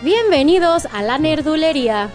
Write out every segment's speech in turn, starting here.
Bienvenidos a la nerdulería.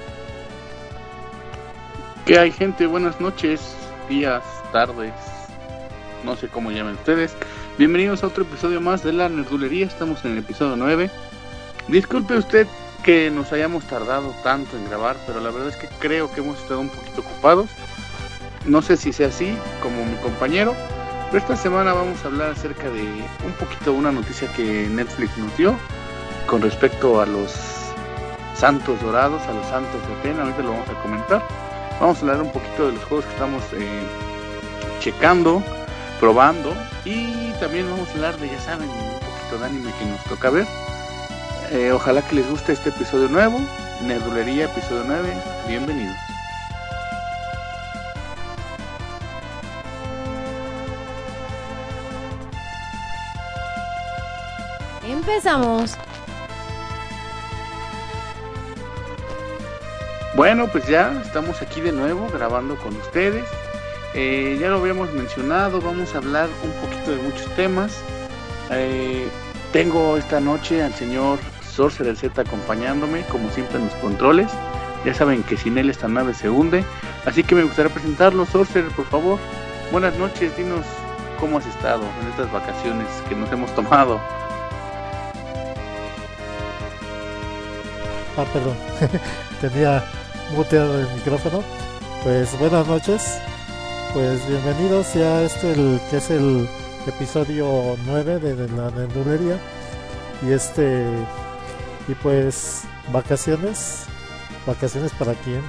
¿Qué hay, gente? Buenas noches, días, tardes, no sé cómo llamen ustedes. Bienvenidos a otro episodio más de la nerdulería. Estamos en el episodio 9. Disculpe usted que nos hayamos tardado tanto en grabar, pero la verdad es que creo que hemos estado un poquito ocupados. No sé si sea así, como mi compañero, pero esta semana vamos a hablar acerca de un poquito una noticia que Netflix nos dio con respecto a los Santos Dorados, a los Santos de Atena. Ahorita lo vamos a comentar. Vamos a hablar un poquito de los juegos que estamos checando, probando, y también vamos a hablar de, ya saben, un poquito de anime que nos toca ver. Ojalá que les guste este episodio nuevo, Nerdulería, episodio 9. Bienvenidos. Empezamos. Bueno, pues ya estamos aquí de nuevo grabando con ustedes. Ya lo habíamos mencionado, vamos a hablar un poquito de muchos temas. Tengo esta noche al señor Sorcerer Z acompañándome, como siempre en los controles. Ya saben que sin él esta nave se hunde, así que me gustaría presentarlo. Sorcerer, por favor, buenas noches, dinos cómo has estado en estas vacaciones que nos hemos tomado. Perdón, tenía muteado el micrófono. Pues buenas noches, pues bienvenidos ya que es el episodio 9 de la nerdulería. Y pues vacaciones para quién.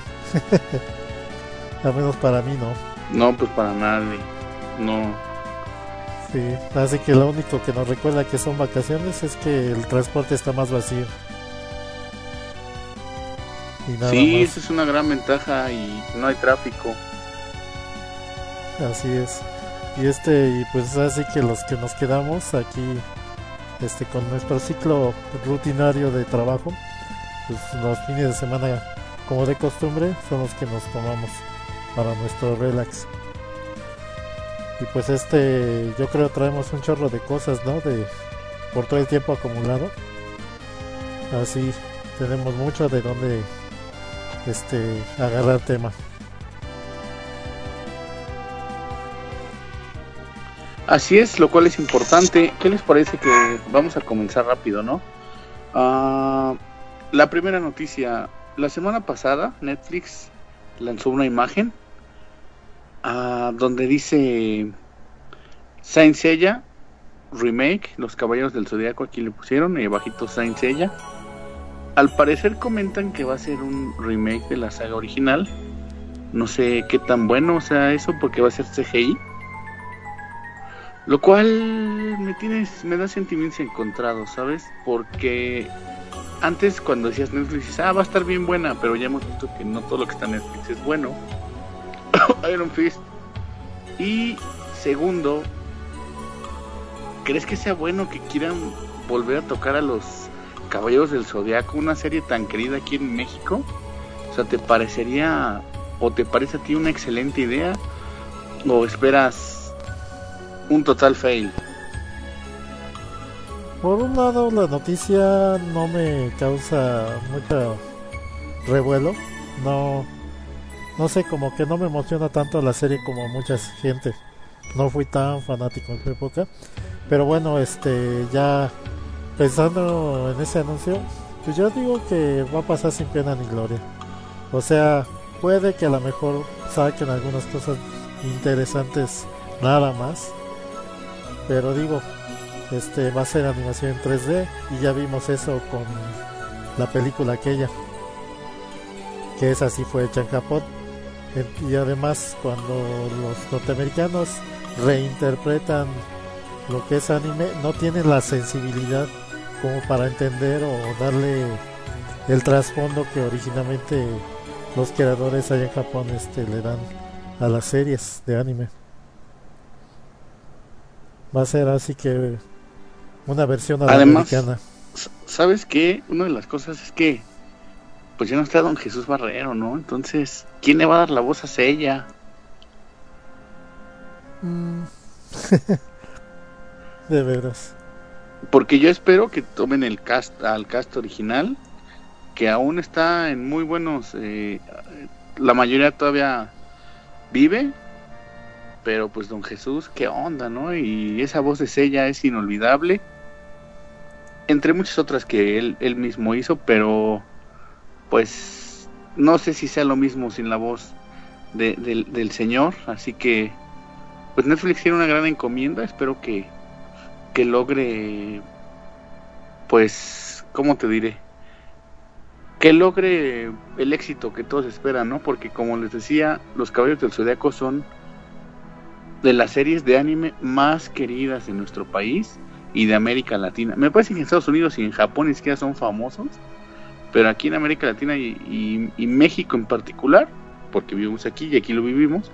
Al menos para mí No, pues para nadie, no. Sí, así que lo único que nos recuerda que son vacaciones es que el transporte está más vacío. Sí, esa es una gran ventaja, y no hay tráfico. Así es. Y pues así que los que nos quedamos aquí con nuestro ciclo rutinario de trabajo, pues los fines de semana, como de costumbre, son los que nos tomamos para nuestro relax. Y pues yo creo traemos un chorro de cosas, ¿no? Por todo el tiempo acumulado. Así tenemos mucho de donde agarrar tema. Así es, lo cual es importante. ¿Qué les parece que vamos a comenzar rápido, no? La primera noticia. La semana pasada Netflix lanzó una imagen donde dice Saint Seiya Remake, Los Caballeros del Zodiaco. Aquí le pusieron y abajito Saint Seiya. Al parecer comentan que va a ser un remake de la saga original. No sé qué tan bueno sea eso, porque va a ser CGI. Lo cual me da sentimientos encontrados, ¿sabes? Porque antes, cuando decías Netflix, dices, va a estar bien buena, pero ya hemos visto que no todo lo que está en Netflix es bueno. Iron Fist. Y segundo, ¿crees que sea bueno que quieran volver a tocar a los Caballeros del Zodiaco, una serie tan querida aquí en México? O sea, ¿te parecería o te parece a ti una excelente idea, o esperas un total fail? Por un lado, la noticia no me causa mucho revuelo. No sé, como que no me emociona tanto la serie como mucha gente. No fui tan fanático en su época, pero bueno, ya pensando en ese anuncio, pues yo digo que va a pasar sin pena ni gloria. O sea, puede que a lo mejor saquen algunas cosas interesantes nada más, pero digo, va a ser animación en 3D, y ya vimos eso con la película aquella, que esa sí fue hecha en Japón. Y además, cuando los norteamericanos reinterpretan lo que es anime, no tienen la sensibilidad como para entender o darle el trasfondo que originalmente los creadores allá en Japón le dan a las series de anime. Va a ser así que una versión a la americana. ¿Sabes qué? Una de las cosas es que pues ya no está Don Jesús Barrero, ¿no? Entonces, ¿quién le va a dar la voz a Seiya? De veras. Porque yo espero que tomen al cast original que aún está en muy buenos, la mayoría todavía vive, pero pues Don Jesús, qué onda, ¿no? Y esa voz de Seiya es inolvidable, entre muchas otras que él mismo hizo, pero pues no sé si sea lo mismo sin la voz del señor, así que pues Netflix tiene una gran encomienda, espero que logre, pues, ¿cómo te diré? Que logre el éxito que todos esperan, ¿no? Porque como les decía, Los Caballeros del Zodiaco son de las series de anime más queridas en nuestro país y de América Latina. Me parece que en Estados Unidos y en Japón ni siquiera son famosos, pero aquí en América Latina y México en particular, porque vivimos aquí y aquí lo vivimos,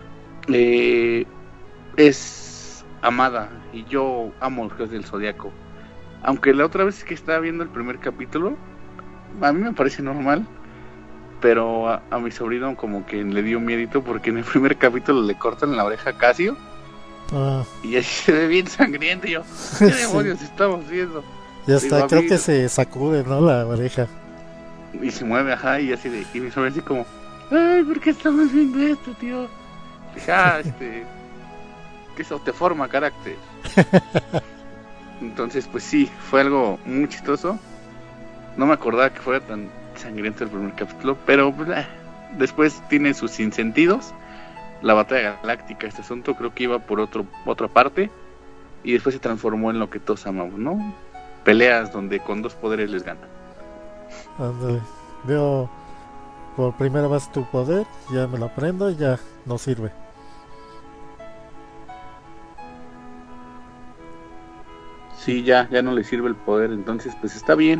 es amada, y yo amo Los Caballeros del Zodiaco. Aunque la otra vez que estaba viendo el primer capítulo, a mí me parece normal, pero a mi sobrino como que le dio miedito porque en el primer capítulo le cortan la oreja a Casio. Y así se ve bien sangriento. Y yo, ¿qué demonios estamos viendo? Ya está, creo que se sacude, ¿no? La oreja. Y se mueve, ajá, y así y mi sobrino así como, ay, ¿por qué estamos viendo esto, tío? Dije, que eso te forma carácter. Entonces, pues sí, fue algo muy chistoso. No me acordaba que fuera tan sangriento el primer capítulo, pero pues, después tiene sus sinsentidos. La batalla galáctica, este asunto creo que iba por otra parte, y después se transformó en lo que todos amamos, ¿no? Peleas donde con dos poderes les ganan. Ándale, veo por primera vez tu poder, ya me lo aprendo y ya no sirve. Sí, ya no le sirve el poder, entonces pues está bien.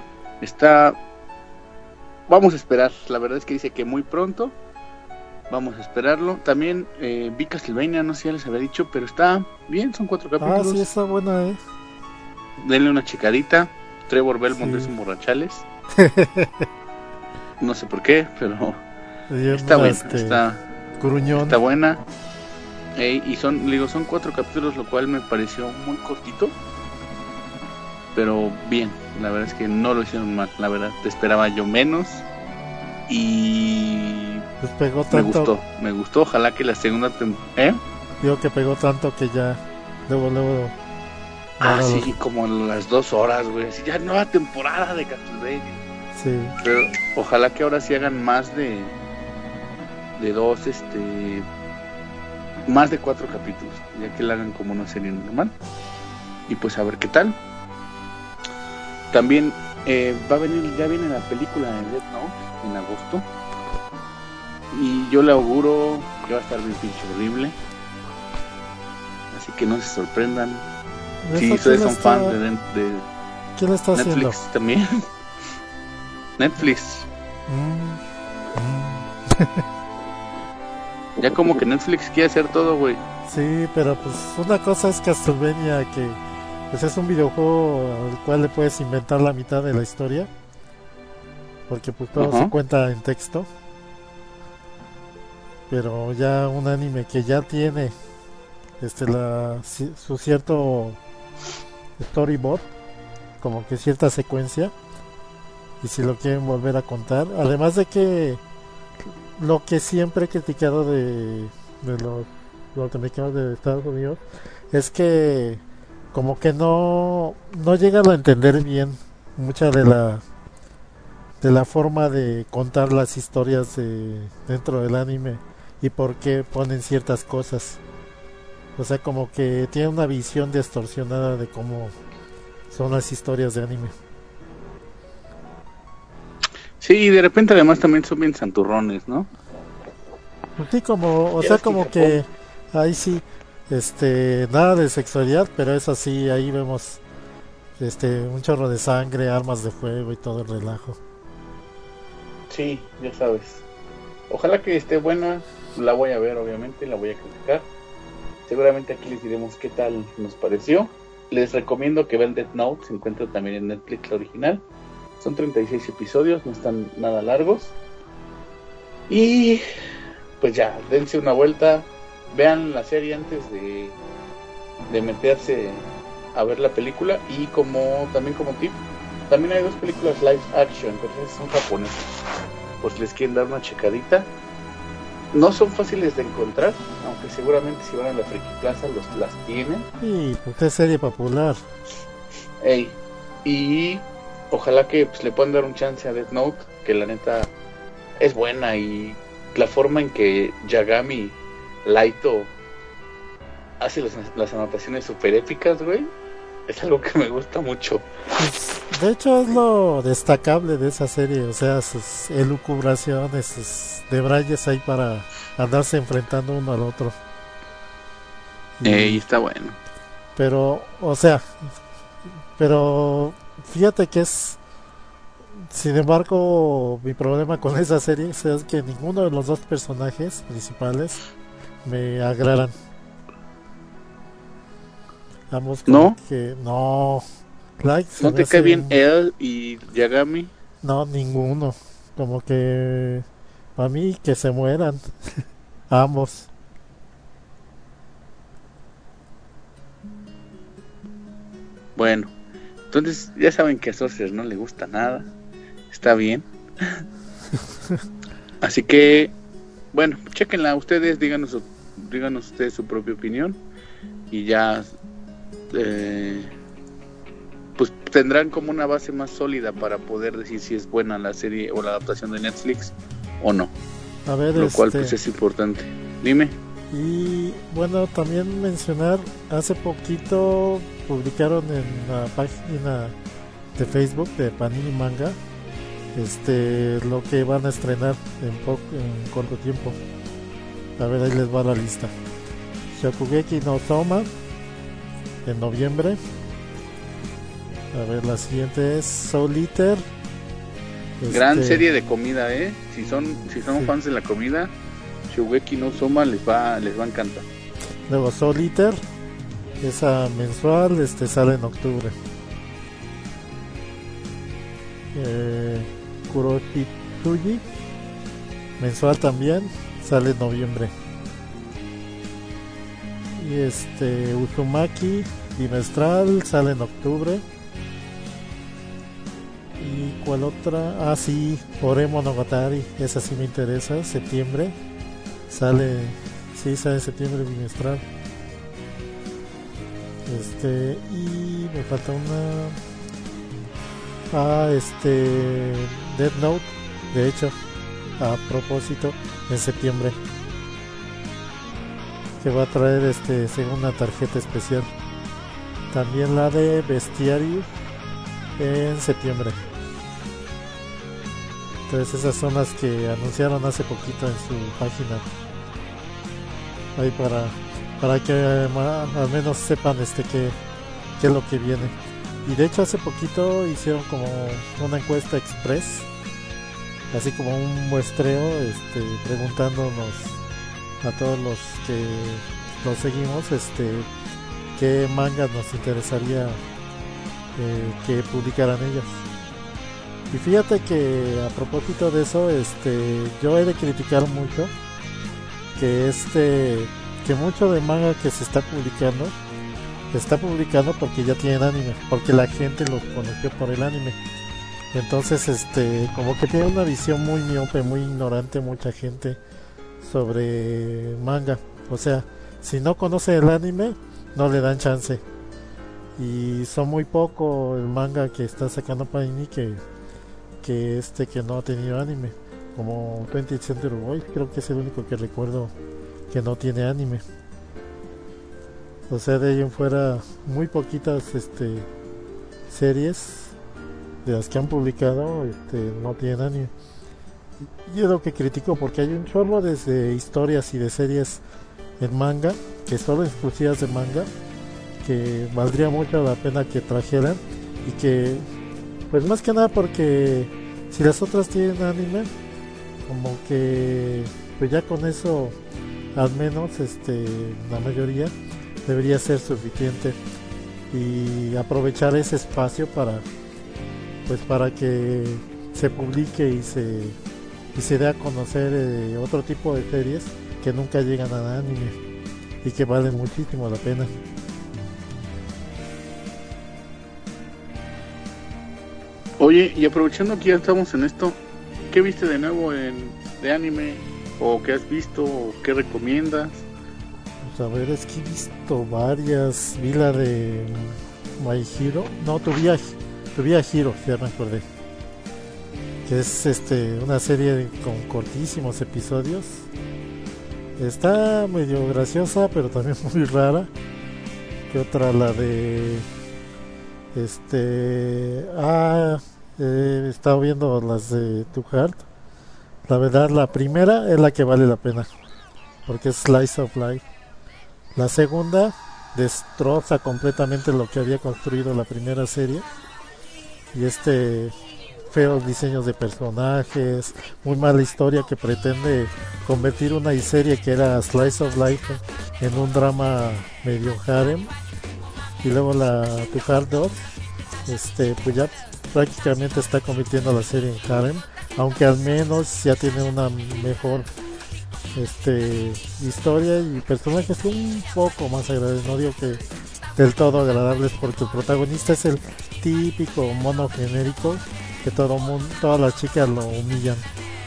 Vamos a esperar, la verdad es que dice que muy pronto. Vamos a esperarlo. También vi Castlevania, no sé si ya les había dicho, pero está bien, son 4 capítulos. Sí, está buena, Denle una checadita. Trevor Belmont es un borrachales. No sé por qué, pero está buena, está gruñón. Está buena. Y son 4 capítulos, lo cual me pareció muy cortito, pero bien, la verdad es que no lo hicieron mal, la verdad, te esperaba yo menos. Y pues pegó tanto. Me gustó, ojalá que la segunda digo que pegó tanto que ya luego sí, como las 2 horas, güey, así ya nueva temporada de Castlevania. Sí. Pero ojalá que ahora sí hagan más de 2, más de 4 capítulos, ya que la hagan como una serie normal. Y pues a ver qué tal. También ya viene la película de Death Note en agosto, y yo le auguro que va a estar bien pinche horrible, así que no se sorprendan si ustedes son fans de ¿quién lo está Netflix haciendo? también. Netflix. Ya como que Netflix quiere hacer todo, güey. Sí, pero pues una cosa es Castlevania, que pues es un videojuego al cual le puedes inventar la mitad de la historia, porque pues todo se cuenta en texto. Pero ya un anime que ya tiene su cierto storyboard, como que cierta secuencia, y si lo quieren volver a contar, además de que lo que siempre he criticado de los norteamericanos de Estados Unidos es que como que no llegan a entender bien mucha de la forma de contar las historias dentro del anime y por qué ponen ciertas cosas. O sea, como que tiene una visión distorsionada de cómo son las historias de anime. Sí, y de repente además también son bien santurrones, ¿no? Sí, como que ahí sí, nada de sexualidad, pero es así, ahí vemos un chorro de sangre, armas de fuego y todo el relajo. Sí, ya sabes. Ojalá que esté buena, la voy a ver, obviamente, la voy a criticar. Seguramente aquí les diremos qué tal nos pareció. Les recomiendo que vean Death Note, se encuentra también en Netflix la original. Son 36 episodios, no están nada largos. Y pues ya, dense una vuelta, vean la serie antes de meterse a ver la película. Y también como tip, También hay 2 películas live action, pero esas son japonesas. Por si les quieren dar una checadita. No son fáciles de encontrar, aunque seguramente si van a la Friki Plaza las tienen. Y pues es serie popular. Ey, y ojalá que pues, le puedan dar un chance a Death Note, que la neta es buena, y la forma en que Yagami Laito hace las anotaciones super épicas, güey, es algo que me gusta mucho. Pues, de hecho es lo destacable de esa serie, o sea, sus elucubraciones, sus debrayes ahí para andarse enfrentando uno al otro. Y está bueno. Pero, o sea, pero fíjate que es, sin embargo, mi problema con esa serie es que ninguno de los 2 personajes principales me agradan. Ambos como ¿No? que no. Like, ¿No te cae bien él y Yagami? No, ninguno. Como que para mí que se mueran ambos. Bueno, entonces ya saben que a Sorcerer no le gusta nada. Está bien. Así que, bueno, chequenla ustedes, díganos ustedes su propia opinión. Y ya pues tendrán como una base más sólida para poder decir si es buena la serie o la adaptación de Netflix o no. A ver, lo cual pues es importante. Dime. Y bueno, también mencionar, hace poquito publicaron en la página de Facebook de Panini Manga lo que van a estrenar en corto tiempo. A ver, ahí les va la lista. Shokugeki no Soma en noviembre. A ver, la siguiente es Soul Eater. Gran serie de comida, si son sí. Fans de la comida, Shokugeki no Soma les va a encantar. Luego Soul Eater, esa mensual, sale en octubre. Kuroshitsuji, mensual también, sale en noviembre. Y Uzumaki, bimestral, sale en octubre. ¿Y cuál otra? Ah, sí, Ore Monogatari, esa sí me interesa, septiembre. Sale en septiembre bimestral. Y me falta una. Death Note, de hecho, a propósito, en septiembre. Que va a traer segunda tarjeta especial. También la de Bestiario en septiembre. Entonces esas son las que anunciaron hace poquito en su página. Ahí para que al menos sepan qué es lo que viene. Y de hecho hace poquito hicieron como una encuesta express, así como un muestreo, preguntándonos a todos los que los seguimos, qué mangas nos interesaría que publicaran ellas. Y fíjate que a propósito de eso, yo he de criticar mucho que que mucho de manga que se está publicando porque ya tienen anime, porque la gente los conoció por el anime. Entonces como que tiene una visión muy miope, muy ignorante mucha gente sobre manga. O sea, si no conoce el anime, no le dan chance. Y son muy poco el manga que está sacando Panini que no ha tenido anime, como 20th Century Boy, creo que es el único que recuerdo que no tiene anime. O sea, de ahí en fuera muy poquitas series de las que han publicado no tienen anime. Y es lo que critico, porque hay un chorro de historias y de series en manga que son exclusivas de manga, que valdría mucho la pena que trajeran, y que pues más que nada porque si las otras tienen anime, como que pues ya con eso al menos la mayoría debería ser suficiente, y aprovechar ese espacio para que se publique y se dé a conocer otro tipo de series que nunca llegan al anime y que valen muchísimo la pena. Oye, y aprovechando que ya estamos en esto, ¿qué viste de nuevo de anime? ¿O qué has visto? ¿O qué recomiendas? Pues a ver, es que he visto varias. Vi la de My Hero. No, tu viaje Hero, ya me acordé. Que es una serie con cortísimos episodios. Está medio graciosa, pero también muy rara. ¿Qué otra? La de he estado viendo las de Too Hard. La verdad, la primera es la que vale la pena, porque es Slice of Life. La segunda destroza completamente lo que había construido la primera serie. Y feos diseños de personajes, muy mala historia que pretende convertir una serie que era Slice of Life en un drama medio harem. Y luego la Too Hard 2, pues ya prácticamente está convirtiendo la serie en harem, aunque al menos ya tiene una mejor historia y personajes un poco más agradables. No digo que del todo agradables, porque el protagonista es el típico mono genérico que todas las chicas lo humillan.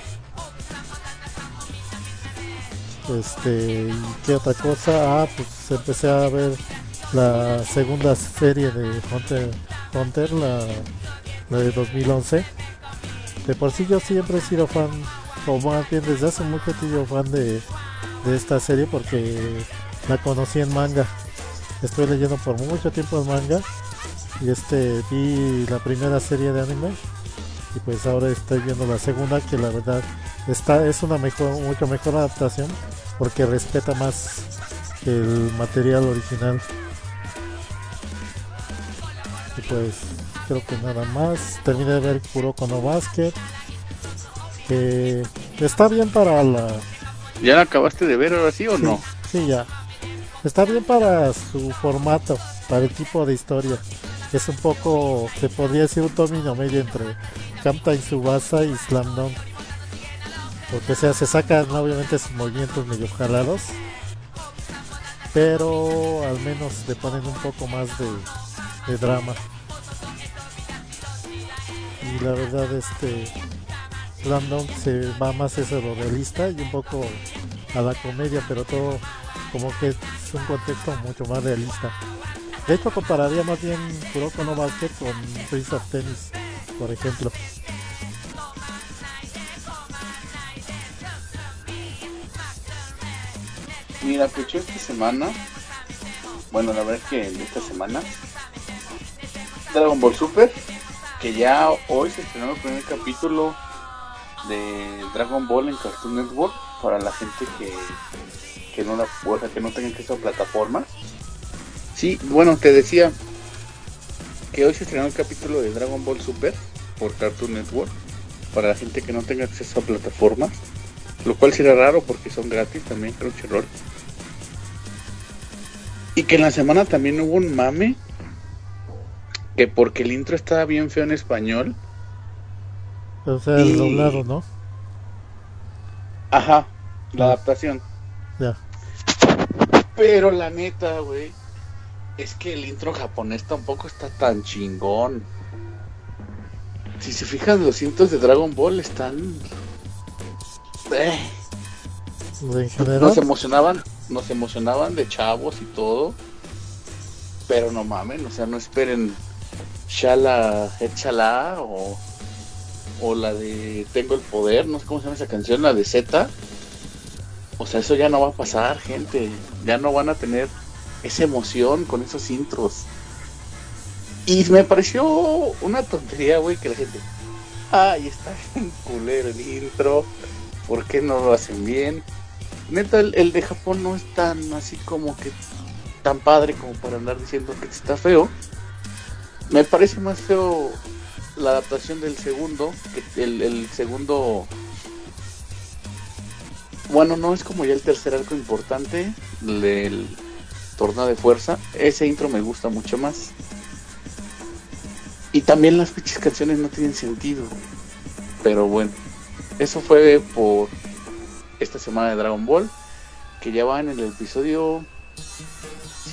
¿Y qué otra cosa? Pues empecé a ver la segunda serie de Hunter, la de 2011. De por sí yo siempre he sido fan, o más bien desde hace mucho he sido fan de esta serie, porque la conocí en manga. Estoy leyendo por mucho tiempo el manga y vi la primera serie de anime, y pues ahora estoy viendo la segunda, que la verdad es una mucho mejor adaptación, porque respeta más el material original. Y pues creo que nada más. Terminé de ver Kuroko no Basket, que está bien para la... ¿Ya la acabaste de ver ahora sí o no? Sí, ya. Está bien para su formato, para el tipo de historia. Es un poco, se podría decir, un término medio entre Captain Tsubasa y Slam Dunk. Porque se sacan obviamente sus movimientos medio jalados, pero al menos le ponen un poco más de drama. Y la verdad, Slam Dunk se va más hacia lo realista y un poco a la comedia, pero todo como que es un contexto mucho más realista. De hecho, compararía más bien Kuroko no Basket con Prince of Tennis, por ejemplo. Mira, pues yo esta semana, bueno, la verdad es que esta semana, Dragon Ball Super, que ya hoy se estrenó el primer capítulo de Dragon Ball en Cartoon Network, para la gente que no la pueda, que no tenga acceso a plataformas. Sí, bueno, te decía que hoy se estrenó el capítulo de Dragon Ball Super por Cartoon Network, para la gente que no tenga acceso a plataformas, lo cual será raro porque son gratis también, Crunchyroll. Y que en la semana también hubo un mame, que porque el intro estaba bien feo en español. O sea, el doblado, ¿no? Ajá, la adaptación. Ya. Pero la neta, güey, es que el intro japonés tampoco está tan chingón. Si se fijan, los intros de Dragon Ball están... En general, nos emocionaban de chavos y todo, pero no mamen, o sea, no esperen Shala Échala o la de Tengo el Poder, no sé cómo se llama esa canción, la de Z. O sea, eso ya no va a pasar, gente. Ya no van a tener esa emoción con esos intros. Y me pareció una tontería, güey, que la gente... Ay, está bien culero el intro, ¿por qué no lo hacen bien? Neta, el de Japón no es tan así como que tan padre como para andar diciendo que está feo. Me parece más feo la adaptación del segundo, que el segundo... Bueno, no es como ya el tercer arco importante del torneo de fuerza. Ese intro me gusta mucho más. Y también las pinches canciones no tienen sentido. Pero bueno, eso fue por esta semana de Dragon Ball, que ya va en el episodio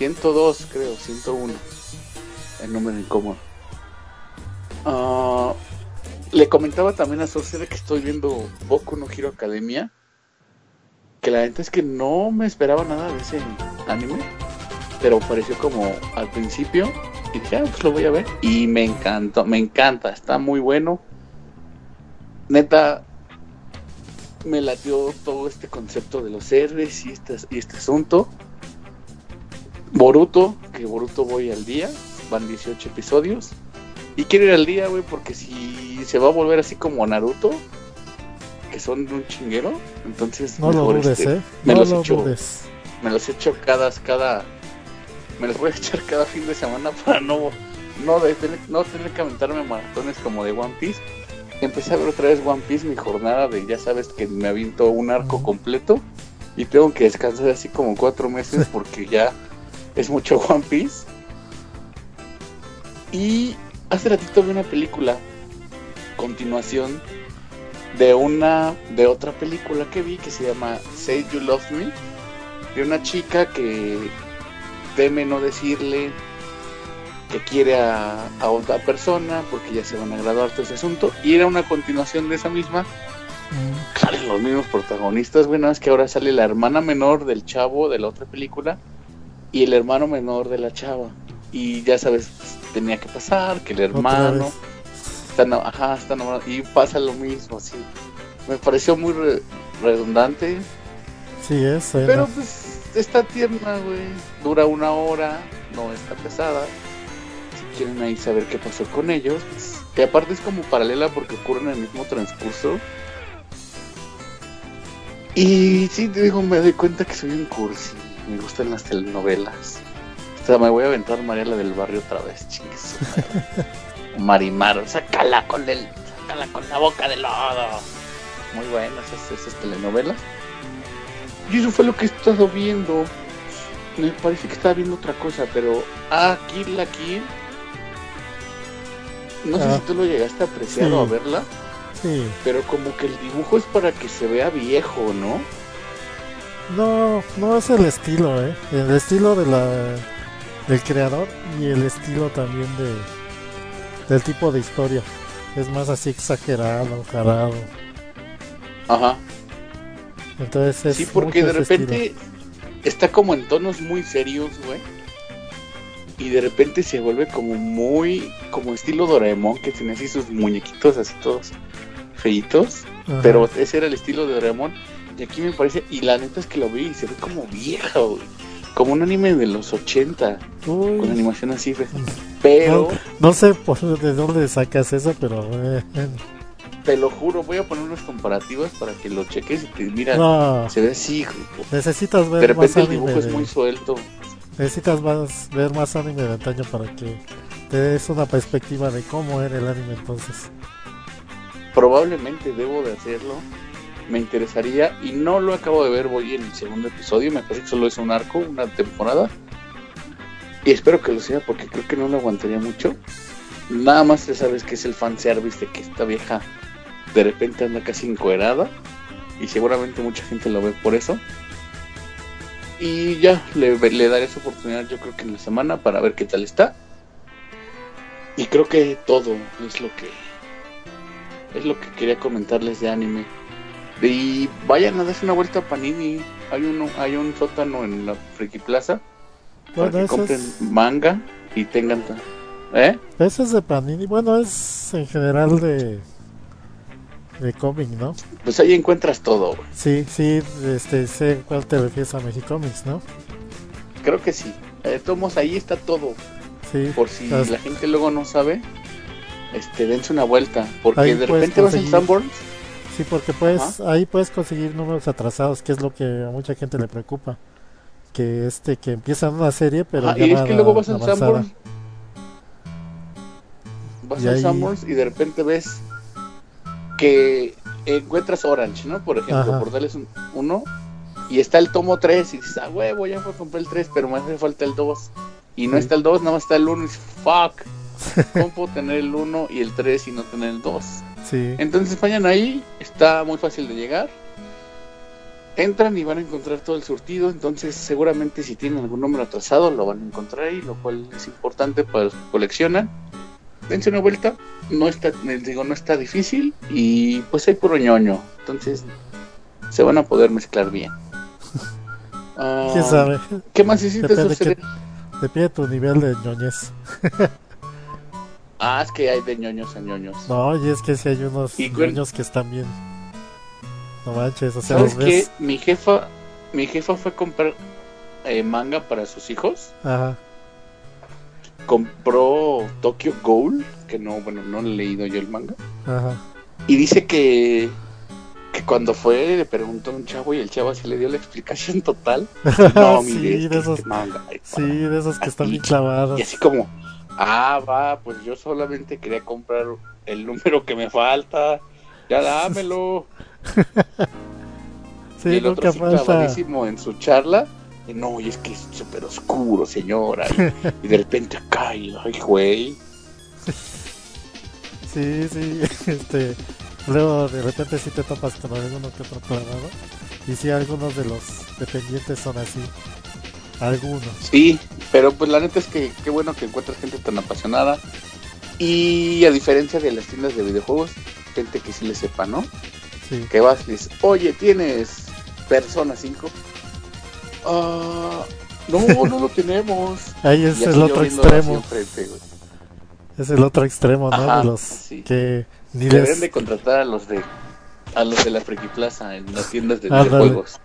102, creo, 101, el número incómodo. le comentaba también a Sorcerer que estoy viendo Boku no Hero Academia, que la neta es que no me esperaba nada de ese anime, pero pareció como al principio y dije, pues lo voy a ver, y me encantó, me encanta, está muy bueno, neta, me latió todo este concepto de los héroes y este asunto. Boruto, que Boruto voy al día, van 18 episodios, y quiero ir al día, güey, porque si se va a volver así como Naruto, que son un chinguero, entonces no mejor lo dudes, me no los lo echo, dudes. me los echo me los voy a echar cada fin de semana para no tener que aventarme maratones como de One Piece. Empecé a ver otra vez One Piece, mi jornada de, ya sabes que me aviento un arco completo y tengo que descansar así como 4 meses porque ya es mucho One Piece. Y hace ratito vi una película, continuación de otra película que vi que se llama Say You Love Me, de una chica que teme no decirle que quiere a otra persona porque ya se van a graduar, todo ese asunto, y era una continuación de esa misma. Salen los mismos protagonistas, güey, nada más que ahora sale la hermana menor del chavo de la otra película y el hermano menor de la chava, y ya sabes, tenía que pasar que el hermano está enamorado y pasa lo mismo, así. Me pareció muy redundante. Sí, es. Pero pues está tierna, güey. Dura 1 hora, no está pesada. Si quieren ahí saber qué pasó con ellos, pues, que aparte es como paralela porque ocurre en el mismo transcurso. Y sí, te digo, me doy cuenta que soy un cursi. Me gustan las telenovelas. O sea, me voy a aventar María la del Barrio otra vez, chingues. Marimar, sácala con la boca de lodo. Muy buenas esas telenovelas. Y eso fue lo que he estado viendo. Me parece que estaba viendo otra cosa, pero Kill la Kill. No sé si tú lo llegaste a apreciar o a verla. Sí. Pero como que el dibujo es para que se vea viejo, ¿no? No es el estilo, el estilo del creador y el estilo también del tipo de historia. Es más así exagerado, carado. Ajá. Entonces es sí, porque de repente estilo. Está como en tonos muy serios, güey. Y de repente se vuelve como estilo Doraemon, que tiene así sus muñequitos así todos feitos. Ajá. Pero ese era el estilo de Doraemon. Y aquí me parece, y la neta es que lo vi y se ve como vieja, güey. Como un anime de los 80. Uy. Con animación así, güey. Pero no sé de dónde sacas eso, pero te lo juro, voy a poner unas comparativas para que lo cheques y te mira, se ve así, güey. Necesitas ver de repente más el dibujo es muy suelto. Necesitas ver más anime de antaño para que te des una perspectiva de cómo era el anime entonces. Probablemente debo de hacerlo. Me interesaría y no lo acabo de ver, voy en el segundo episodio, me parece que solo es un arco, una temporada. Y espero que lo sea porque creo que no lo aguantaría mucho. Nada más ya sabes que es el fanservice de que esta vieja de repente anda casi encuerada y seguramente mucha gente lo ve por eso. Y ya le daré esa oportunidad, yo creo que en la semana, para ver qué tal está. Y creo que todo es lo que quería comentarles de anime. Y vayan a darse una vuelta a Panini. Hay un sótano en la Friki Plaza para que compren manga y tengan Ese es de Panini. Bueno, es en general de cómic, ¿no? Pues ahí encuentras todo, güey. Sí, sé cuál te refieres a Mexicomics, ¿no? Creo que sí. Tomos, ahí está todo. Sí. Por si la gente luego no sabe, dense una vuelta. Porque ahí de repente vas en Sanborns. Sí, porque ahí puedes conseguir números atrasados, que es lo que a mucha gente le preocupa. Que que empiezan una serie, pero ya y es que luego vas en Sanborns. Vas en Sanborns y de repente ves que encuentras Orange, ¿no? Por ejemplo, por darles uno, y está el tomo 3 y dices, huevo, ya fue a comprar el 3, pero me hace falta el 2. Y no está el 2, nada más está el 1 y dices, fuck. ¿Cómo puedo tener el 1 y el 3 y no tener el 2? Sí. Entonces vayan ahí, está muy fácil de llegar. Entran y van a encontrar todo el surtido. Entonces seguramente si tienen algún número atrasado lo van a encontrar ahí, lo cual es importante para los que coleccionan. dense una vuelta. No está, les digo, no está difícil y pues hay puro ñoño. Entonces se van a poder mezclar bien. ¿Quién sabe? ¿Qué más hiciste suceder? Depende de tu nivel de ñoñez. Es que hay de ñoños a ñoños. No, y es que si hay unos ñoños que están bien. No manches, o sea, ¿sabes los ves. qué? Mi jefa fue a comprar manga para sus hijos. Ajá. Compró Tokyo Ghoul, que no he leído yo el manga. Ajá. Y dice que cuando fue le preguntó a un chavo y el chavo así le dio la explicación total. No, sí, mire, de esos, manga. sí, de esos que están bien clavados. Y así como, pues yo solamente quería comprar el número que me falta. Ya dámelo. Sí, y el otro nunca sí falta. clavadísimo en su charla. Y no, y es que es súper oscuro, señora. Y de repente cae, ay, güey. Sí, luego de repente sí te topas con alguno que otro clavado. Y sí, algunos de los dependientes son así. Algunos. Sí, pero pues la neta es que qué bueno que encuentras gente tan apasionada. Y a diferencia de las tiendas de videojuegos, gente que sí le sepa, ¿no? Sí. Que vas y dices, oye, ¿tienes Persona 5? No lo tenemos. Ahí es Y así el otro lloviendo así extremo. enfrente, güey. Es el otro extremo, ¿no? Ajá, De los sí. que ni Deberían de les... contratar a los de la Friki Plaza en las tiendas de Ándale. videojuegos.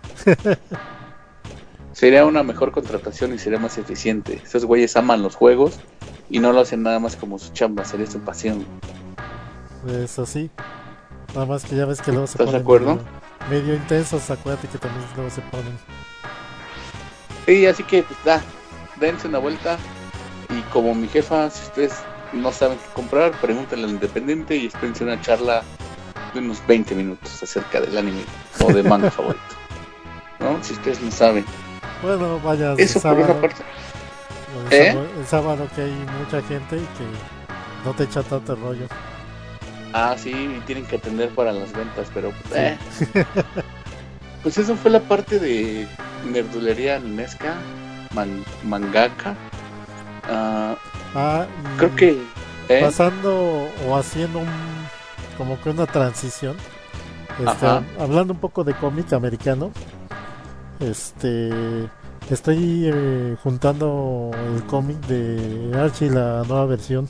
Sería una mejor contratación y sería más eficiente. Esos güeyes aman los juegos y no lo hacen nada más como su chamba, sería su pasión. Eso sí. Nada más que ya ves que luego se ¿Estás ponen de acuerdo? medio intensos, acuérdate que también luego se ponen. Sí, así que pues dense una vuelta. Y como mi jefa, si ustedes no saben qué comprar, pregúntenle al independiente y espérense una charla de unos 20 minutos acerca del anime o de manga favorito, ¿no? Si ustedes no saben. Bueno, vaya, Eso el sábado, por una parte. el sábado que hay mucha gente y que no te echa tanto rollo. Sí, y tienen que atender para las ventas, pero pues eso fue la parte de nerdulería animesca, mangaka. Y Creo que pasando o haciendo como que una transición, hablando un poco de cómic americano, estoy juntando el cómic de Archie, la nueva versión.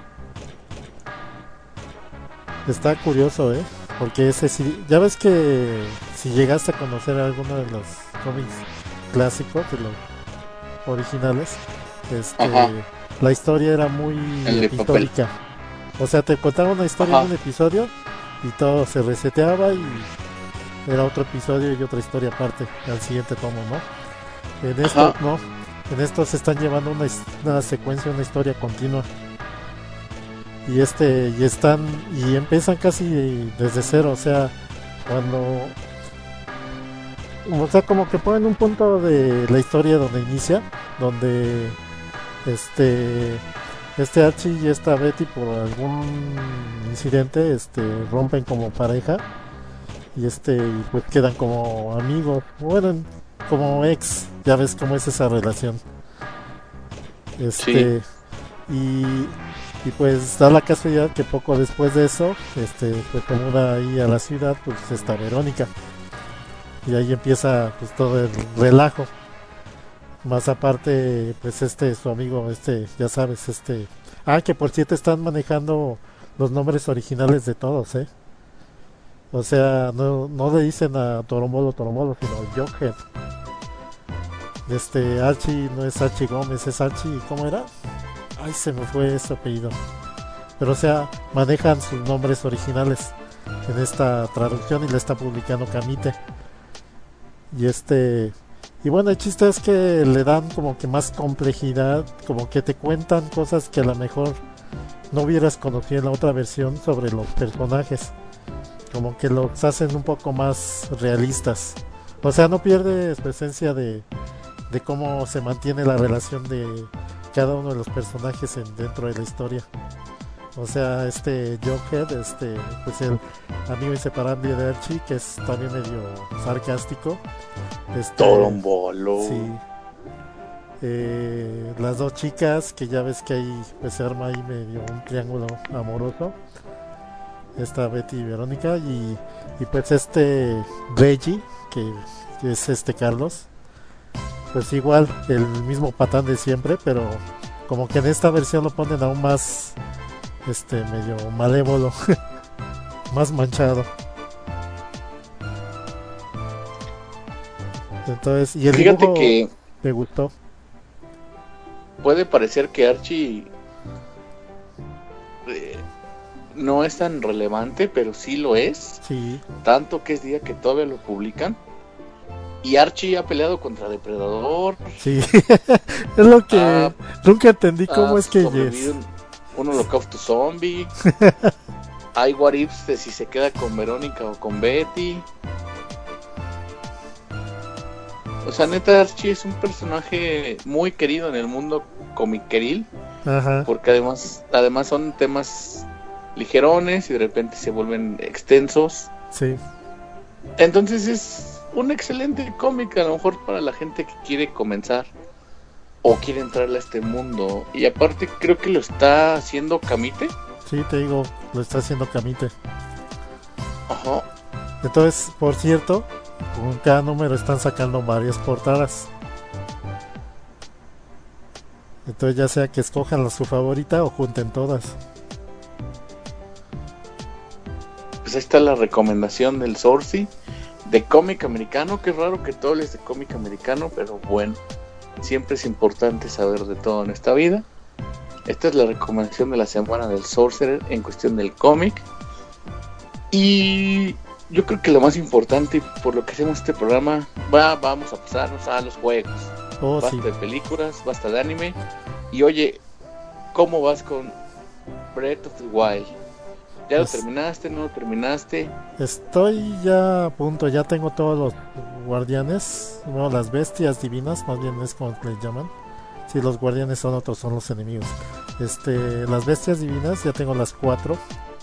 Está curioso, porque ese sí, ya ves que si llegaste a conocer alguno de los cómics clásicos, de los originales, la historia era muy episódica. O sea, te contaba una historia en un episodio y todo se reseteaba y era otro episodio y otra historia aparte al siguiente tomo, ¿no? En esto no, en esto se están llevando una secuencia, una historia continua. Y y empiezan casi desde cero, o sea, como que ponen un punto de la historia donde inicia, donde Archie y esta Betty por algún incidente rompen como pareja y pues quedan como amigos, bueno, como ex, ya ves cómo es esa relación. Sí. Y pues da la casualidad que poco después de eso pues se muda ahí a la ciudad, pues está Verónica, y ahí empieza pues todo el relajo. Más aparte, pues su amigo, ya sabes, que por cierto están manejando los nombres originales de todos, o sea, no le dicen a Toromolo, sino Jughead. Archie no es Archie Gómez, es Archie, ¿cómo era? Ay, se me fue ese apellido. Pero o sea, manejan sus nombres originales en esta traducción y la está publicando Camite. Y bueno, el chiste es que le dan como que más complejidad, como que te cuentan cosas que a lo mejor no hubieras conocido en la otra versión sobre los personajes. Como que los hacen un poco más realistas. O sea, no pierdes presencia de cómo se mantiene la relación de cada uno de los personajes dentro de la historia. O sea, Jughead, pues el amigo inseparable de Archie, que es también medio sarcástico. Torombolo. Sí. las dos chicas, que ya ves que ahí pues se arma ahí medio un triángulo amoroso, esta Betty y Verónica, y pues este Reggie, que es este Carlos, pues igual el mismo patán de siempre, pero como que en esta versión lo ponen aún más medio malévolo, más manchado. Entonces, y el Fíjate dibujo que me gustó. puede parecer que Archie no es tan relevante, pero sí lo es. Sí, Tanto que es día que todavía lo publican. Y Archie ha peleado contra Depredador. sí. Es lo que Ha, nunca entendí cómo ha es que sobrevivido un holocausto zombie. Hay what ifs de si se queda con Verónica o con Betty. O sea, neta, Archie es un personaje muy querido en el mundo comiqueril. Ajá, Porque además son temas ligerones y de repente se vuelven extensos. sí, Entonces es un excelente cómic a lo mejor para la gente que quiere comenzar o quiere entrarle a este mundo. Y aparte creo que lo está haciendo Camite. sí, te digo, lo está haciendo Camite. Ajá. Entonces, por cierto, con cada número están sacando varias portadas. Entonces ya sea que escojan su favorita o junten todas. Pues ahí está la recomendación del Sorcy de cómic americano. Qué raro que todo es de cómic americano, pero bueno, siempre es importante saber de todo en esta vida. Esta es la recomendación de la semana del Sorcerer en cuestión del cómic. Y yo creo que lo más importante, por lo que hacemos este programa, vamos a pasarnos a los juegos. Oh, Basta sí. de películas, basta de anime. Y oye, ¿cómo vas con Breath of the Wild? ¿Ya lo Pues- terminaste? ¿No lo terminaste? Estoy ya a punto, ya tengo todos los guardianes, bueno, las bestias divinas, más bien es como les llaman. Si los guardianes son otros, son los enemigos. Las bestias divinas, ya tengo las 4.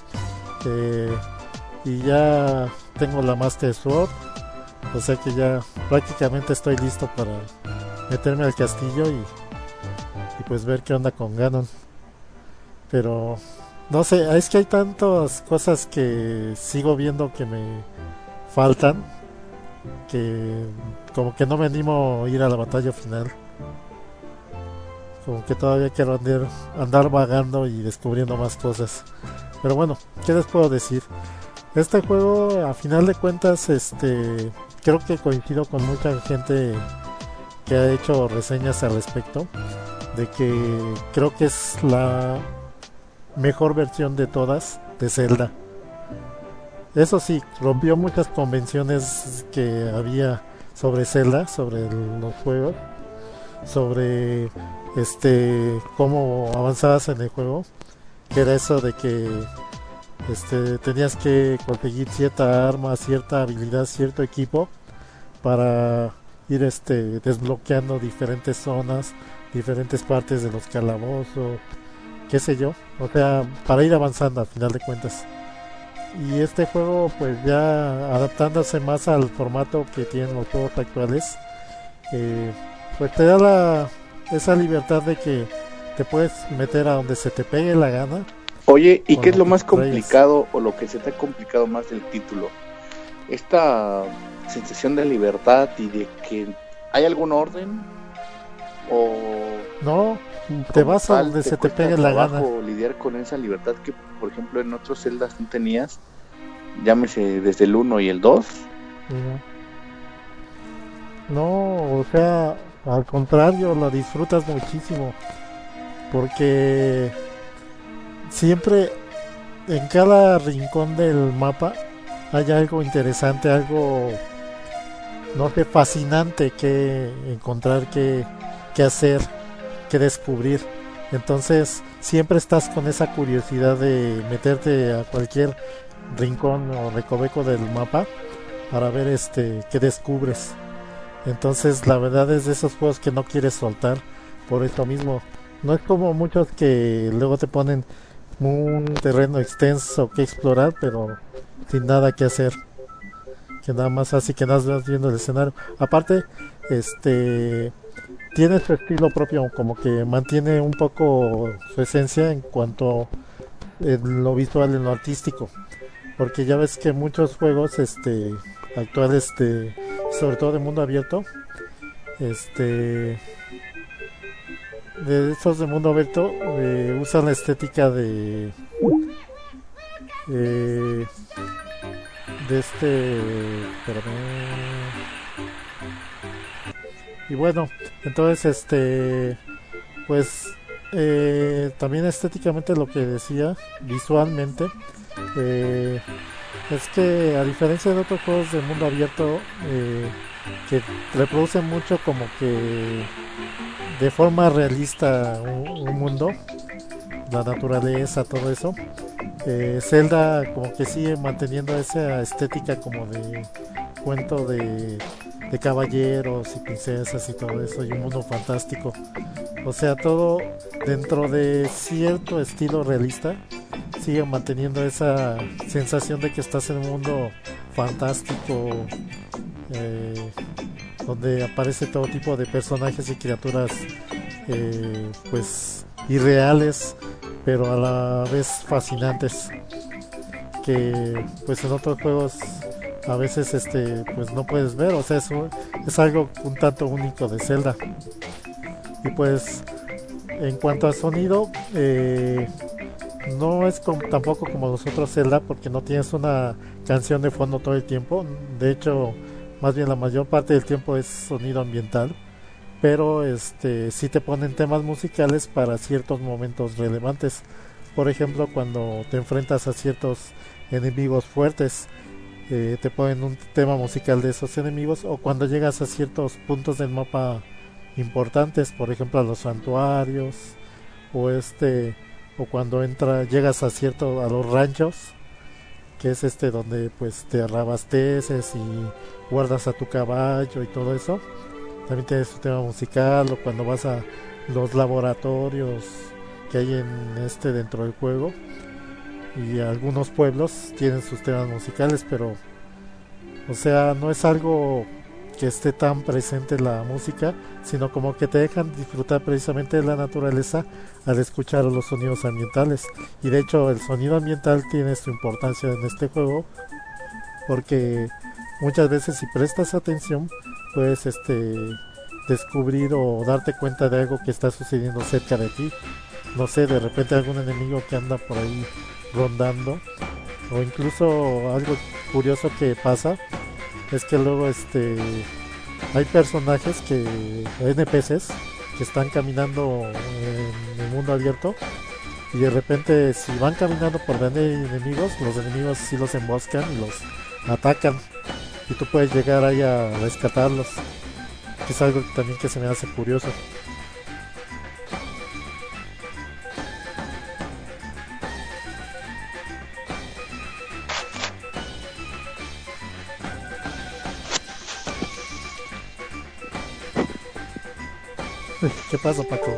Y ya tengo la Master Sword. O sea que ya prácticamente estoy listo para meterme al castillo y pues ver qué onda con Ganon. Pero no sé, es que hay tantas cosas que sigo viendo que me faltan, que como que no me animo a ir a la batalla final. Como que todavía quiero andar vagando y descubriendo más cosas. Pero bueno, ¿qué les puedo decir? Este juego, a final de cuentas, creo que coincido con mucha gente que ha hecho reseñas al respecto, de que creo que es la mejor versión de todas de Zelda. Eso sí, rompió muchas convenciones que había sobre Zelda, sobre los juegos, sobre cómo avanzabas en el juego, que era eso de que tenías que conseguir cierta arma, cierta habilidad, cierto equipo para ir desbloqueando diferentes zonas, diferentes partes de los calabozos, qué sé yo, o sea, para ir avanzando al final de cuentas. Y este juego, pues ya adaptándose más al formato que tienen los juegos actuales, pues te da esa libertad de que te puedes meter a donde se te pegue la gana. Oye, ¿y Con qué es lo lo más que traes. complicado o lo que se te ha complicado más del título? Esta sensación de libertad y de que hay algún orden o No, te como vas a tal, donde se te cuesta pegue la gana. trabajo lidiar con esa libertad que, por ejemplo, en otros Zeldas no tenías, llámese desde el 1 y el 2. No, o sea, al contrario, lo disfrutas muchísimo. Porque siempre en cada rincón del mapa hay algo interesante, algo, no sé, fascinante que encontrar, que hacer, que descubrir. Entonces siempre estás con esa curiosidad de meterte a cualquier rincón o recoveco del mapa para ver qué descubres. Entonces la verdad es de esos juegos que no quieres soltar por eso mismo. No es como muchos que luego te ponen un terreno extenso que explorar, pero sin nada que hacer, que nada más así, que nada más viendo el escenario. Aparte, tiene su estilo propio, como que mantiene un poco su esencia en cuanto en lo visual, en lo artístico, porque ya ves que muchos juegos actuales, sobre todo de mundo abierto, de esos de mundo abierto, usan la estética espérame. Y bueno, entonces pues también estéticamente, lo que decía, visualmente, es que a diferencia de otros juegos de mundo abierto, que reproducen mucho como que de forma realista un mundo, la naturaleza, todo eso, Zelda como que sigue manteniendo esa estética como de cuento de caballeros y princesas y todo eso, y un mundo fantástico. O sea, todo dentro de cierto estilo realista sigue manteniendo esa sensación de que estás en un mundo fantástico, donde aparece todo tipo de personajes y criaturas, pues irreales, pero a la vez fascinantes, que pues en otros juegos a veces pues no puedes ver. O sea, es algo un tanto único de Zelda. Y pues en cuanto a sonido, no es tampoco como los otros Zelda, porque no tienes una canción de fondo todo el tiempo. De hecho, más bien la mayor parte del tiempo es sonido ambiental, pero sí te ponen temas musicales para ciertos momentos relevantes. Por ejemplo, cuando te enfrentas a ciertos enemigos fuertes, te ponen un tema musical de esos enemigos, o cuando llegas a ciertos puntos del mapa importantes, por ejemplo a los santuarios, o o cuando llegas a los ranchos, que es donde pues te reabasteces y guardas a tu caballo y todo eso. También tienes su tema musical. O cuando vas a los laboratorios que hay dentro del juego, y algunos pueblos tienen sus temas musicales, pero o sea, no es algo que esté tan presente la música, sino como que te dejan disfrutar precisamente de la naturaleza al escuchar los sonidos ambientales. Y de hecho el sonido ambiental tiene su importancia en este juego, porque muchas veces, si prestas atención, puedes descubrir o darte cuenta de algo que está sucediendo cerca de ti. No sé, de repente algún enemigo que anda por ahí rondando, o incluso algo curioso que pasa es que luego hay personajes, NPCs, que están caminando en el mundo abierto, y de repente, si van caminando por donde hay enemigos, los enemigos sí los emboscan y los atacan, y tú puedes llegar ahí a rescatarlos, que es algo también que se me hace curioso. ¿Qué pasa, Paco?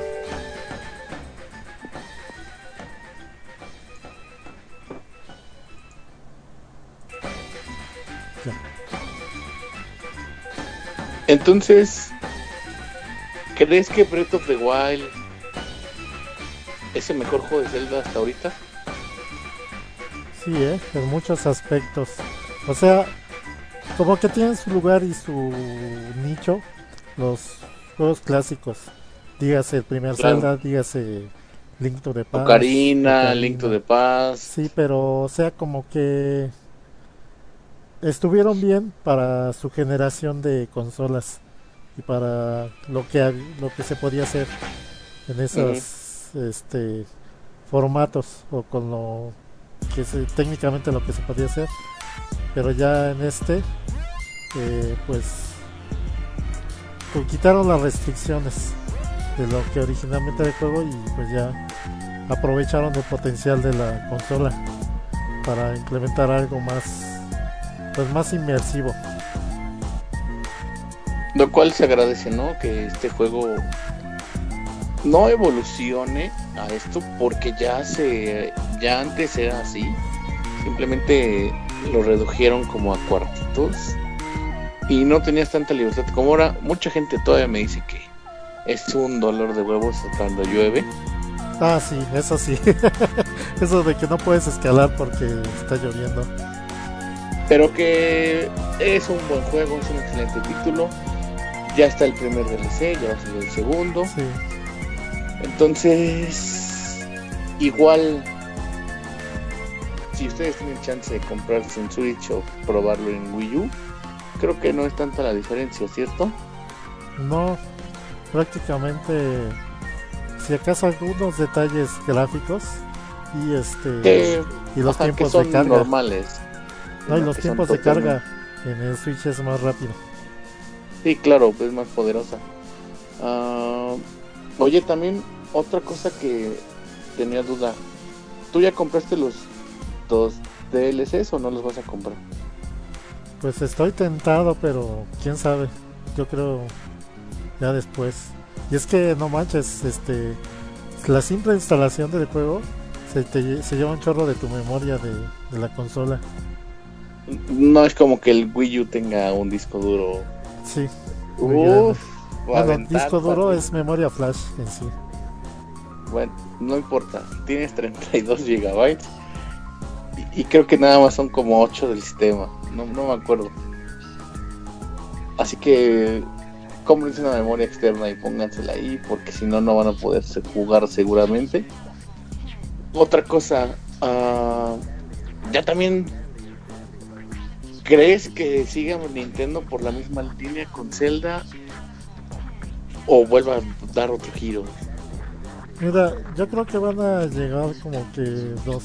Ya. Entonces, ¿crees que Breath of the Wild es el mejor juego de Zelda hasta ahorita? Sí, en muchos aspectos. O sea, como que tienen su lugar y su nicho los juegos clásicos. Dígase el primer Claro. Zelda, dígase Link to the Past, Ocarina, Link to the Past. Sí, pero o sea, como que estuvieron bien para su generación de consolas y para lo que se podía hacer en esos formatos, o con lo que técnicamente lo que se podía hacer. Pero ya en pues quitaron las restricciones de lo que originalmente era el juego, y pues ya aprovecharon el potencial de la consola para implementar algo más inmersivo. Lo cual se agradece, ¿no? Que este juego no evolucione a esto, porque ya antes era así. Simplemente lo redujeron como a cuartitos y no tenías tanta libertad como ahora. Mucha gente todavía me dice es un dolor de huevos cuando llueve. Ah, sí, eso sí. Eso de que no puedes escalar porque está lloviendo. Pero que es un buen juego, es un excelente título. Ya está el primer DLC, ya va a ser el segundo. Sí. Entonces, igual, si ustedes tienen chance de comprarse en Switch o probarlo en Wii U, creo que no es tanta la diferencia, ¿cierto? No, prácticamente, si acaso algunos detalles gráficos y y los que tiempos son de carga. normales. No, y los Que son tiempos de totalmente- carga en el Switch es más rápido. Sí, claro, es más poderosa. Ah, oye, también otra cosa que tenía duda. ¿Tú ya compraste los dos DLCs o no los vas a comprar? Pues estoy tentado, pero quién sabe. Yo creo ya después. Y es que no manches, la simple instalación del juego se lleva un chorro de tu memoria de la consola. No es como que el Wii U tenga un disco duro. Sí, muy grande. Uf, va a Bueno, aventar disco duro para- es memoria flash en sí. Bueno, no importa. Tienes 32 gigabytes. Y creo que nada más son como 8 del sistema. No me acuerdo. Así que cómprense una memoria externa y póngansela ahí, porque si no, no van a poder jugar seguramente. Otra cosa, ya también, ¿crees que siga Nintendo por la misma línea con Zelda o vuelva a dar otro giro? Mira, yo creo que van a llegar como que dos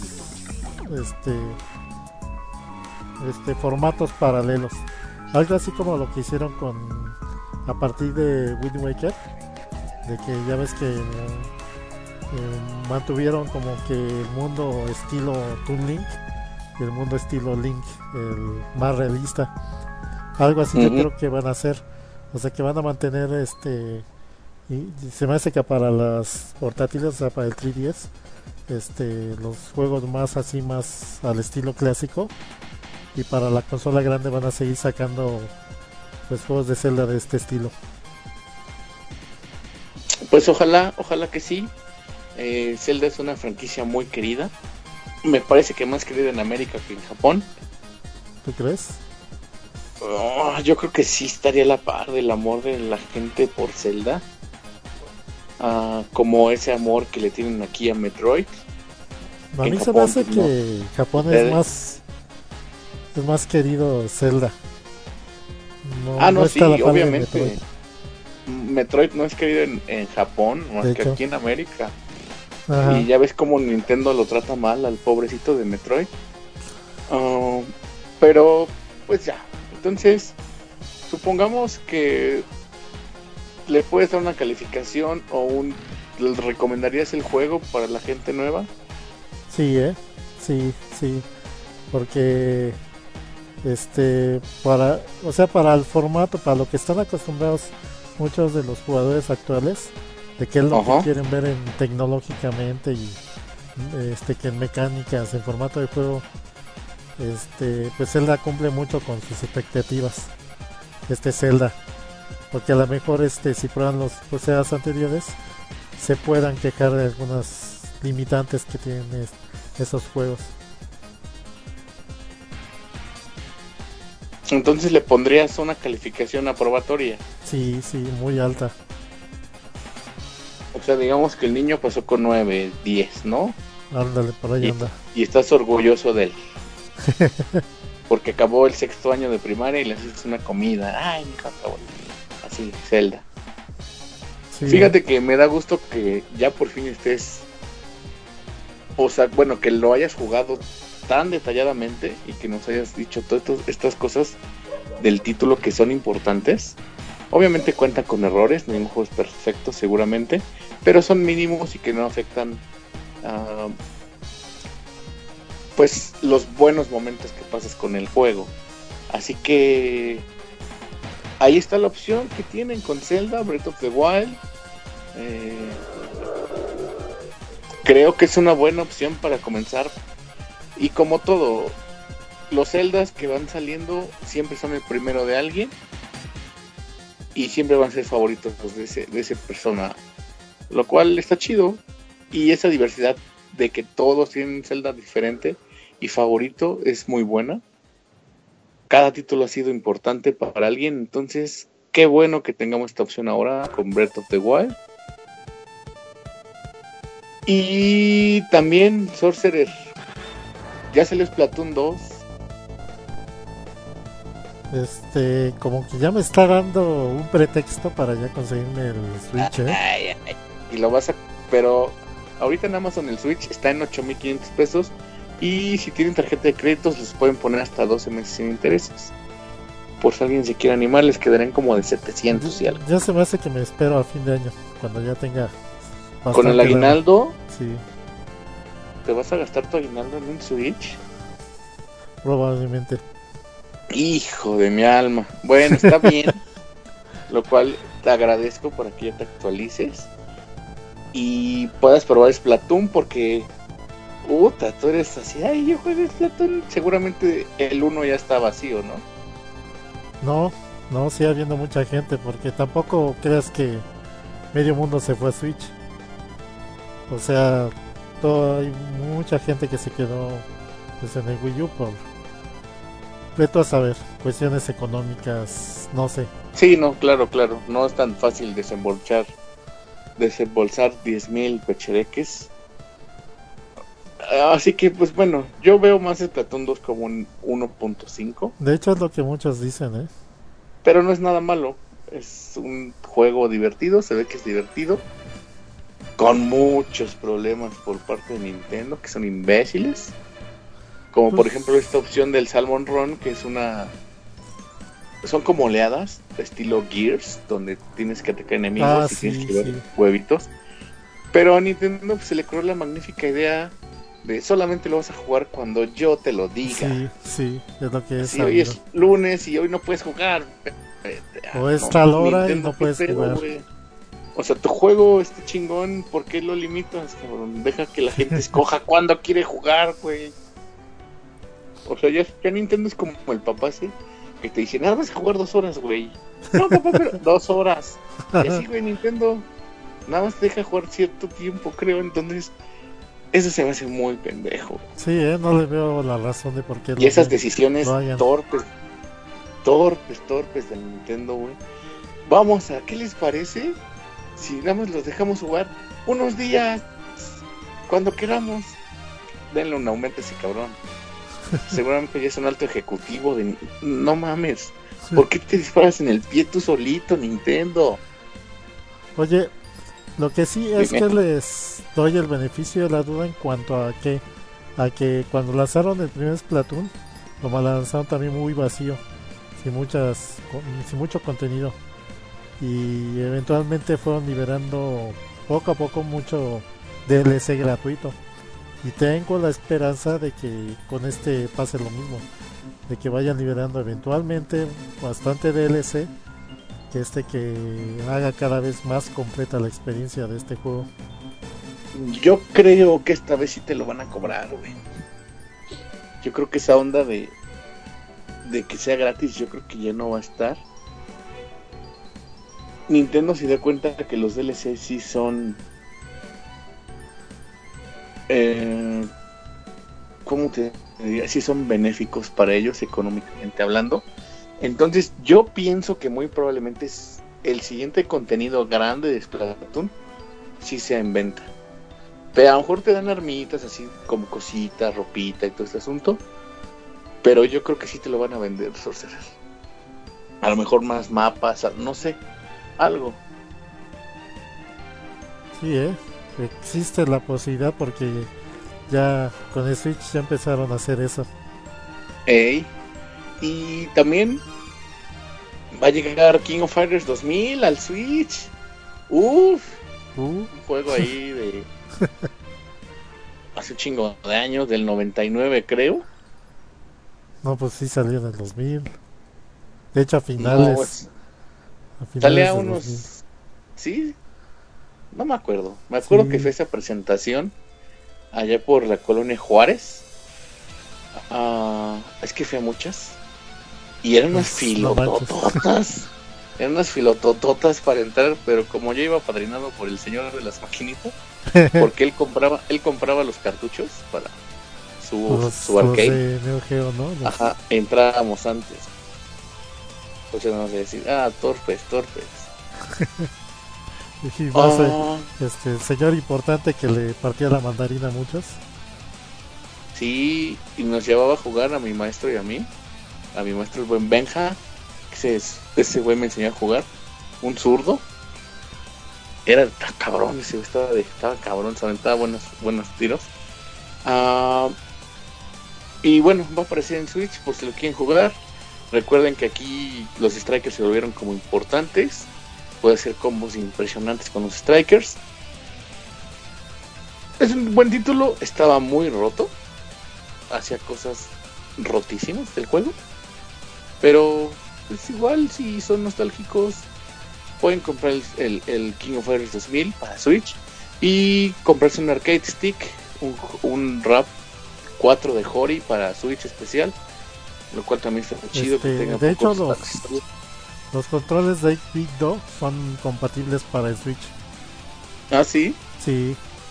formatos paralelos. Algo así como lo que hicieron a partir de Wind Waker, de que ya ves que mantuvieron como que el mundo estilo Toon Link y el mundo estilo Link, el más realista. Algo así yo creo que van a hacer. O sea que van a mantener y se me hace que para las portátiles, o sea, para el 3DS, los juegos más así, más al estilo clásico, y para la consola grande van a seguir sacando pues juegos de Zelda de este estilo. Pues ojalá que sí. Zelda es una franquicia muy querida. Me parece que más querida en América que en Japón. ¿Tú crees? Yo creo que sí estaría a la par del amor de la gente por Zelda. Como ese amor que le tienen aquí a Metroid. A En mí se me Japón, hace pues, no. que Japón es más querido Zelda. No, está a sí, la par de obviamente. Metroid. Metroid no es querido en Japón, más De que hecho. aquí en América. Ajá. Y ya ves cómo Nintendo lo trata mal al pobrecito de Metroid. Pero, pues ya. Entonces, supongamos que le puedes dar una calificación ¿le recomendarías el juego para la gente nueva? Sí, sí, porque para el formato, para lo que están acostumbrados muchos de los jugadores actuales, de qué es lo que quieren ver tecnológicamente y que en mecánicas, en formato de juego, pues Zelda cumple mucho con sus expectativas. Zelda, porque a lo mejor si prueban los juegos anteriores se puedan quejar de algunas limitantes que tienen esos juegos. Entonces le pondrías una calificación aprobatoria. Sí, muy alta. O sea, digamos que el niño pasó con 9, 10, ¿no? Ándale, por ahí anda. Y estás orgulloso de él. Porque acabó el 6º año de primaria y le haces una comida. Ay, mi hija favorita. Así, Zelda. Sí, Fíjate que me da gusto que ya por fin estés... O sea, bueno, que lo hayas jugado tan detalladamente y que nos hayas dicho todas estas cosas del título que son importantes. Obviamente cuenta con errores, ningún juego es perfecto seguramente, pero son mínimos y que no afectan pues los buenos momentos que pasas con el juego. Así que ahí está la opción que tienen con Zelda Breath of the Wild. Creo que es una buena opción para comenzar. Y como todo, los Zeldas que van saliendo siempre son el primero de alguien. y siempre van a ser favoritos de ese persona, lo cual está chido. Y esa diversidad de que todos tienen Zelda diferente y favorito es muy buena. Cada título ha sido importante para alguien, entonces qué bueno que tengamos esta opción ahora con Breath of the Wild. Y también Sorcerer, ya salió Splatoon 2. Como que ya me está dando un pretexto para ya conseguirme el Switch, Y lo vas a... Pero ahorita en Amazon el Switch está en 8,500 pesos. Y si tienen tarjeta de créditos, les pueden poner hasta 12 meses sin intereses. Por si alguien se quiere animar, les quedarán como de 700 y algo. Ya se me hace que me espero a fin de año, cuando ya tenga... Con el aguinaldo, sí, ¿te vas a gastar tu aguinaldo en un Switch? probablemente. Hijo de mi alma. Bueno, está bien. Lo cual te agradezco para que ya te actualices y puedas probar Splatoon, porque tú eres así, ay, yo juego Splatoon. Seguramente el 1 ya está vacío, ¿no? No, sigue habiendo mucha gente, porque tampoco creas que medio mundo se fue a Switch. O sea, hay mucha gente que se quedó pues, en el Wii U por... Veto a saber, cuestiones económicas, no sé. Sí, no, claro, no es tan fácil desembolsar 10,000 pechereques. Así que, pues bueno, yo veo más Splatoon 2 como un 1.5. De hecho es lo que muchos dicen, Pero no es nada malo, es un juego divertido, se ve que es divertido, con muchos problemas por parte de Nintendo, que son imbéciles. Como por ejemplo esta opción del Salmon Run, que es son como oleadas, estilo Gears, donde tienes que atacar enemigos y tienes que ver huevitos. Pero a Nintendo pues, se le ocurrió la magnífica idea de solamente lo vas a jugar cuando yo te lo diga. Sí, es lo que es. Si hoy es lunes y hoy no puedes jugar. O es tal hora Nintendo, y no puedes jugar. Wey. O sea, tu juego está chingón, ¿por qué lo limitas, cabrón? Deja que la gente escoja cuándo quiere jugar, güey. O sea, ya Nintendo es como el papá, ¿sí? Que te dice, nada, vas a jugar 2 horas, güey. No, papá, pero 2 horas. Y así, güey, Nintendo nada más te deja jugar cierto tiempo, creo. Entonces, eso se me hace muy pendejo. Sí, no le veo la razón de por qué. Y esas decisiones torpes de Nintendo, güey. Vamos a, ¿qué les parece? Si nada más los dejamos jugar unos días, cuando queramos. Denle un aumento a ese cabrón. Seguramente ya es un alto ejecutivo de... No mames, ¿por qué te disparas en el pie tú solito, Nintendo? Oye, lo que sí es que les doy el beneficio de la duda en cuanto a que cuando lanzaron el primer Splatoon, lo lanzaron también muy vacío, sin mucho contenido, y eventualmente fueron liberando poco a poco mucho DLC gratuito. Y tengo la esperanza de que con este pase lo mismo, de que vayan liberando eventualmente bastante DLC, que haga cada vez más completa la experiencia de este juego. Yo creo que esta vez sí te lo van a cobrar, güey. Yo creo que esa onda de que sea gratis, yo creo que ya no va a estar. Nintendo se da cuenta que los DLC sí son... ¿cómo te diría? Sí son benéficos para ellos económicamente hablando. Entonces yo pienso que muy probablemente el siguiente contenido grande de Splatoon sí sea en venta. Pero a lo mejor te dan armitas así como cositas, ropita y todo este asunto. Pero yo creo que sí te lo van a vender, Sorcerer. A lo mejor más mapas, no sé, algo. Sí, existe la posibilidad, porque ya con el Switch ya empezaron a hacer eso. Y también va a llegar King of Fighters 2000 al Switch. Un juego ahí de hace un chingo de años, del 99 creo. No, pues sí salió en el 2000. De hecho a finales. Sale a unos 2000. Sí. No me acuerdo. Me acuerdo sí. Que fue esa presentación allá por la colonia Juárez. Es que fui a muchas. Y eran unas filotototas. Eran unas filotototas para entrar, pero como yo iba padrinado por el señor de las maquinitas, porque él compraba los cartuchos para su arcade. De Neo Geo, ¿no? Ajá, entrábamos antes. Entonces vamos a decir, torpes. Y más el señor importante que le partía la mandarina a muchos. Sí, y nos llevaba a jugar a mi maestro y a mí. A mi maestro el buen Benja, que ese güey me enseñó a jugar. Un zurdo. Era cabrón ese güey, estaba cabrón, se aventaba buenos tiros. Y bueno, va a aparecer en Switch por si lo quieren jugar. Recuerden que aquí los strikers se volvieron como importantes. Puede hacer combos impresionantes con los strikers. Es un buen título, estaba muy roto. Hacía cosas rotísimas del juego. Pero pues igual, si son nostálgicos, pueden comprar el King of Fighters 2000 para Switch. Y comprarse un arcade stick, un RAP 4 de Hori para Switch especial. Lo cual también está muy chido que tenga. De hecho, los controles de 8-bit Do son compatibles para el Switch. ¿Ah, sí? Sí.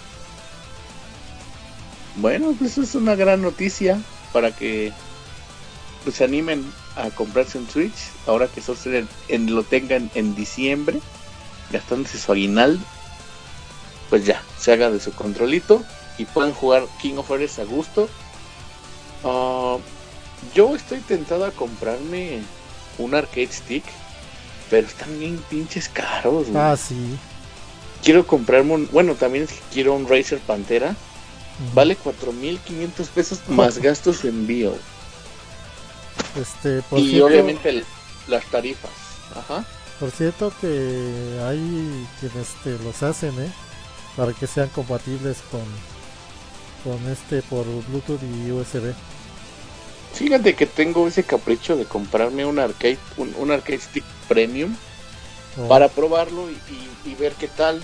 Bueno, pues eso es una gran noticia para que se animen a comprarse un Switch ahora que lo tengan en diciembre, gastándose su aguinaldo. Pues ya, se haga de su controlito y puedan jugar King of Fighters a gusto. Yo estoy tentado a comprarme un arcade stick, pero están bien pinches caros, güey. Ah, sí. Quiero comprarme también quiero un Razer Pantera. Vale 4,500 pesos más gastos de envío. Y cierto, obviamente las tarifas. Ajá. Por cierto que hay quienes los hacen, para que sean compatibles con por Bluetooth y USB. Fíjate que tengo ese capricho de comprarme un arcade stick premium para probarlo y ver qué tal.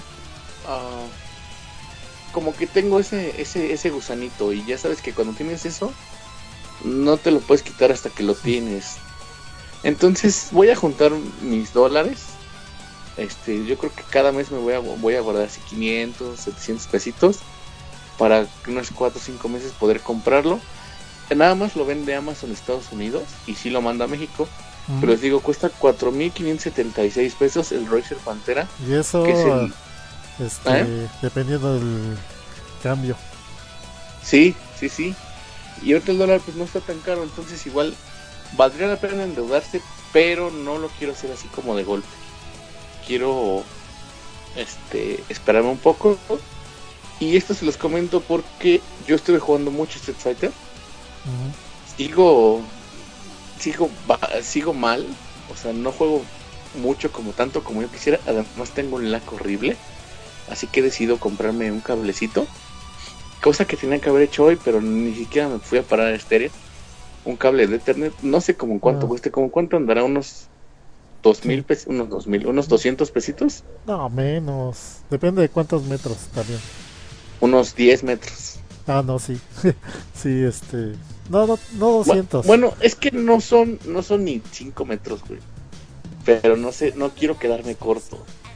Como que tengo ese gusanito, y ya sabes que cuando tienes eso no te lo puedes quitar hasta que lo tienes. Entonces voy a juntar mis dólares. Yo creo que cada mes me voy a guardar así 500, 700 pesitos para unos 4 o 5 meses poder comprarlo. Nada más lo vende Amazon Estados Unidos y sí lo manda a México. Pero les digo, cuesta 4,576 pesos el Razer Pantera. Y eso que es dependiendo del cambio. Sí. Y ahorita el dólar pues no está tan caro, entonces igual valdría la pena endeudarse, pero no lo quiero hacer así como de golpe. Quiero esperarme un poco. Y esto se los comento porque yo estuve jugando mucho Street Fighter. Sigo mal, o sea, no juego mucho tanto como yo quisiera. Además tengo un lag horrible, así que he decidido comprarme un cablecito, cosa que tenía que haber hecho hoy, pero ni siquiera me fui a parar a estéreo. Un cable de Ethernet, no sé como cuánto cueste, como cuánto andará, unos 2,000 pesos, unos 200 pesitos. No, menos, depende de cuántos metros también. Unos 10 metros. Ah, no, sí. Sí, no 200. Bueno, es que no son ni 5 metros, güey. Pero no sé, no quiero quedarme corto.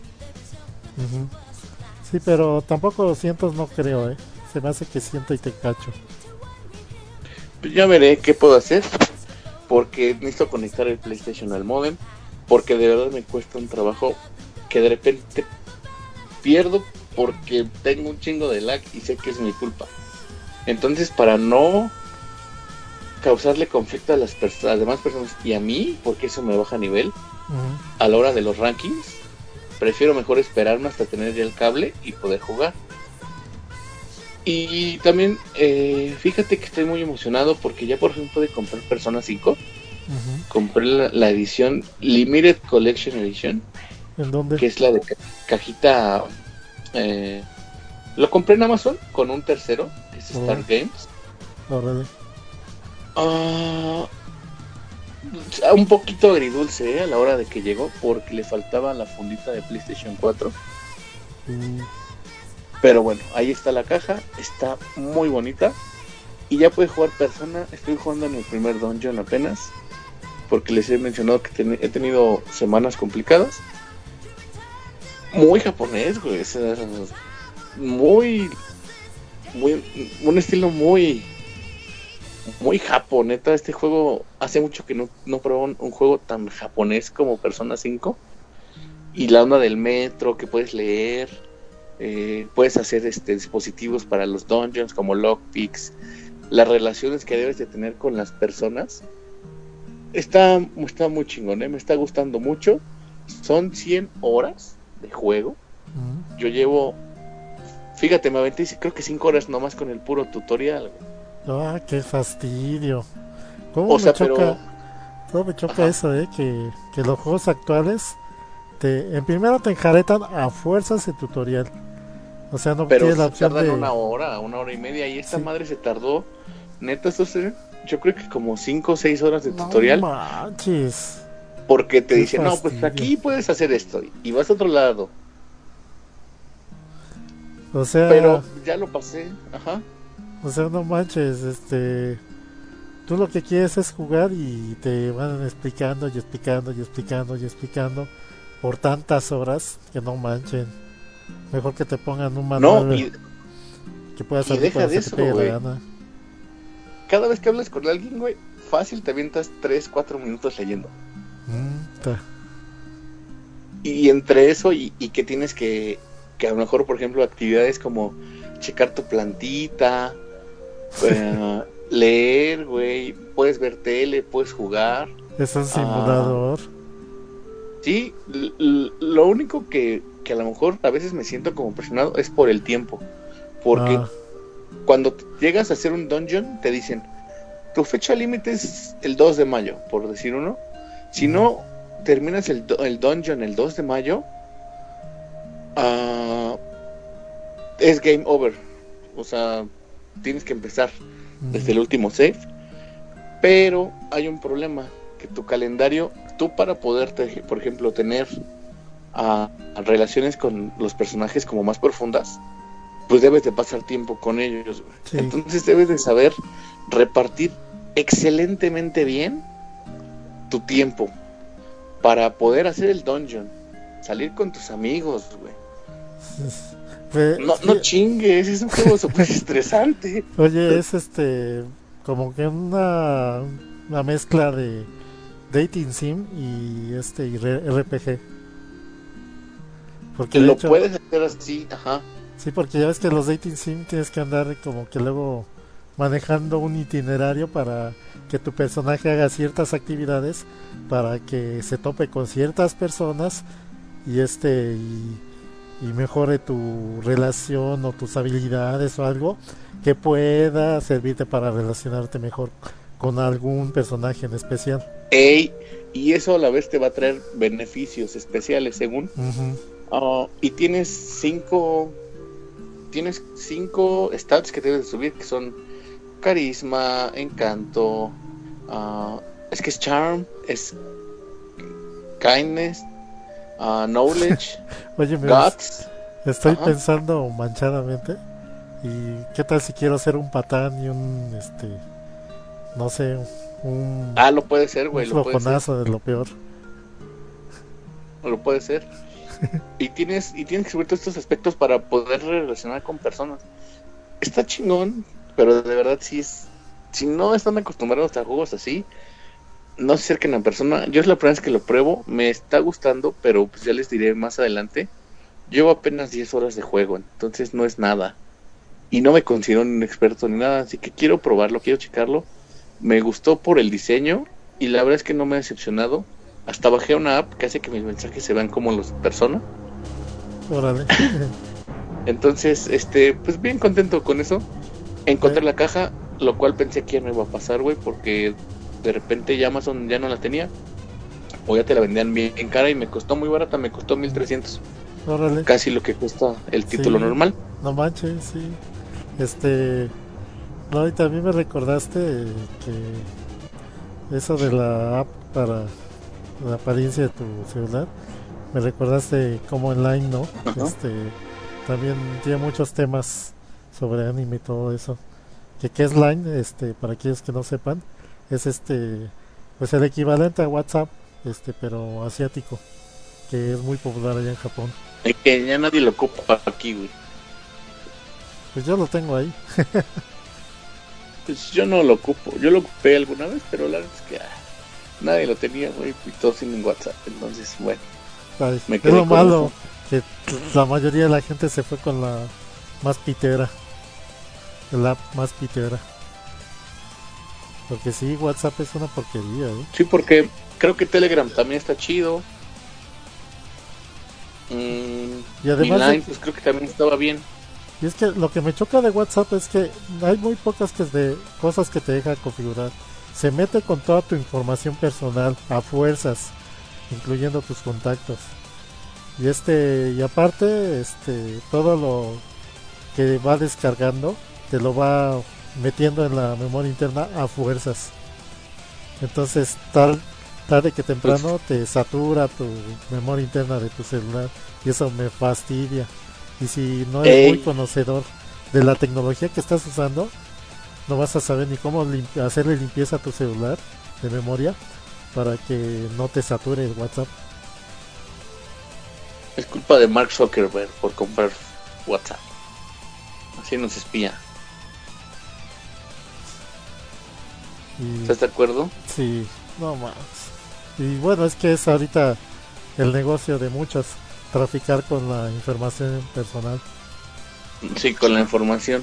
Sí, pero tampoco 200 no creo, Se me hace que 100 y te cacho. Pues ya veré qué puedo hacer, porque necesito conectar el PlayStation al modem, porque de verdad me cuesta un trabajo que de repente pierdo porque tengo un chingo de lag y sé que es mi culpa. Entonces, para no causarle conflicto a las demás personas y a mí, porque eso me baja nivel a la hora de los rankings, prefiero mejor esperarme hasta tener ya el cable y poder jugar. Y también fíjate que estoy muy emocionado porque ya por fin pude comprar Persona 5. Compré la edición Limited Collection Edition. ¿En dónde? Que es la de cajita. Lo compré en Amazon con un tercero, que es Star Games. Un poquito agridulce a la hora de que llegó, porque le faltaba la fundita de PlayStation 4. Pero bueno, ahí está la caja, está muy bonita y ya puede jugar Persona. Estoy jugando en el primer dungeon apenas porque les he mencionado que he tenido semanas complicadas. Muy japonés, güey. O sea, muy, un estilo muy japoneta. Este juego, hace mucho que no pruebo un juego tan japonés como Persona 5. Y la onda del metro que puedes leer, puedes hacer dispositivos para los dungeons como lockpicks, las relaciones que debes de tener con las personas. Está muy chingón, me está gustando mucho. Son 100 horas de juego. Yo llevo, fíjate, me aventé creo que 5 horas nomás con el puro tutorial. Ah, qué fastidio. ¿Cómo o me sea, choca, cómo me choca Ajá. eso, que los juegos actuales en primero te enjaretan a fuerzas el tutorial. O sea, no Pero tienes la se opción tardan de... 1 hora y media, y esta Sí. madre se tardó, neta, yo creo que como 5 o 6 horas de No tutorial, manches. porque te Qué dicen, no, pues fastidio. aquí puedes hacer esto, y vas a otro lado, O sea, pero ya lo pasé, ajá. no manches, tú lo que quieres es jugar y te van explicando y explicando y explicando y explicando por tantas horas que no manchen. Mejor que te pongan un No, manual que puedas y abrir deja cuando de se te eso, pegue la güey. gana. Cada vez que hablas con alguien, güey, fácil te avientas 3, 4 minutos leyendo. Ta. Y entre eso y que tienes que a lo mejor, por ejemplo, actividades como checar tu plantita, leer, güey, puedes ver tele, puedes jugar. Es un simulador. Sí, lo único que a lo mejor a veces me siento como presionado es por el tiempo. Porque cuando llegas a hacer un dungeon, te dicen, tu fecha límite es el 2 de mayo, por decir uno. Si no terminas el dungeon el 2 de mayo, es game over. O sea, tienes que empezar desde el último save. Pero hay un problema, que tu calendario, tú para poderte, por ejemplo, tener relaciones con los personajes como más profundas, pues debes de pasar tiempo con ellos, güey. Sí. Entonces debes de saber repartir excelentemente bien tu tiempo para poder hacer el dungeon, salir con tus amigos, güey. No chingues, es un juego súper estresante. Oye, es como que una mezcla de dating sim y RPG. Porque de Lo hecho, puedes hacer así, ajá. sí, porque ya ves que los dating sim tienes que andar como que luego manejando un itinerario para que tu personaje haga ciertas actividades, para que se tope con ciertas personas y y mejore tu relación o tus habilidades o algo que pueda servirte para relacionarte mejor con algún personaje en especial. Y eso a la vez te va a traer beneficios especiales según. Y tienes cinco stats que debes de subir, que son carisma, encanto, es que es charm, es kindness, knowledge, Oye, guts. estoy pensando manchadamente. ¿Y qué tal si quiero ser un patán y no sé, lo puede ser, güey, un flojonazo de lo peor? Lo puede ser. y tienes que subir todos estos aspectos para poder relacionar con personas. Está chingón, pero de verdad si no están acostumbrados a juegos así, no se acerquen a persona. Yo es la primera vez que lo pruebo, me está gustando, pero pues ya les diré más adelante. Llevo apenas 10 horas de juego, entonces no es nada. Y no me considero un experto ni nada, así que quiero probarlo, quiero checarlo. Me gustó por el diseño y la verdad es que no me ha decepcionado. Hasta bajé una app que hace que mis mensajes se vean como los de persona. Órale. Entonces, pues bien contento con eso. Encontré la caja, lo cual pensé que ya no iba a pasar, güey, porque de repente ya Amazon ya no la tenía. O ya te la vendían bien cara y me costó muy barata, me costó 1,300. Órale. Casi lo que cuesta el título normal. No manches, sí. No, y también me recordaste que eso de la app para la apariencia de tu celular, me recordaste como online, ¿no? También tiene muchos temas sobre anime y todo eso. ¿Qué es Line? Para aquellos que no sepan, es pues el equivalente a WhatsApp, pero asiático, que es muy popular allá en Japón. Es que ya nadie lo ocupa aquí, güey. Pues yo lo tengo ahí. Pues yo no lo ocupo. Yo lo ocupé alguna vez, pero la verdad es que nadie lo tenía, güey. Y todos tienen WhatsApp. Entonces, bueno. Ay, Me es quedé lo con malo, eso. que la mayoría de la gente se fue con la más pitera, la app más pitera. Porque sí, WhatsApp es una porquería, ¿eh? Sí, porque creo que Telegram también está chido. Y además Line, pues creo que también estaba bien. y es que lo que me choca de WhatsApp es que hay muy pocas cosas que te deja configurar. Se mete con toda tu información personal a fuerzas, incluyendo tus contactos. Y aparte, todo lo que va descargando te lo va metiendo en la memoria interna a fuerzas. Entonces, tarde que temprano te satura tu memoria interna de tu celular y eso me fastidia. Y si no eres muy conocedor de la tecnología que estás usando, no vas a saber ni cómo hacerle limpieza a tu celular de memoria para que no te sature el WhatsApp. Es culpa de Mark Zuckerberg por comprar WhatsApp. Así nos espía. ¿Estás de acuerdo? Sí, no más. Y bueno, es que es ahorita el negocio de muchos, traficar con la información personal. Sí, con la información.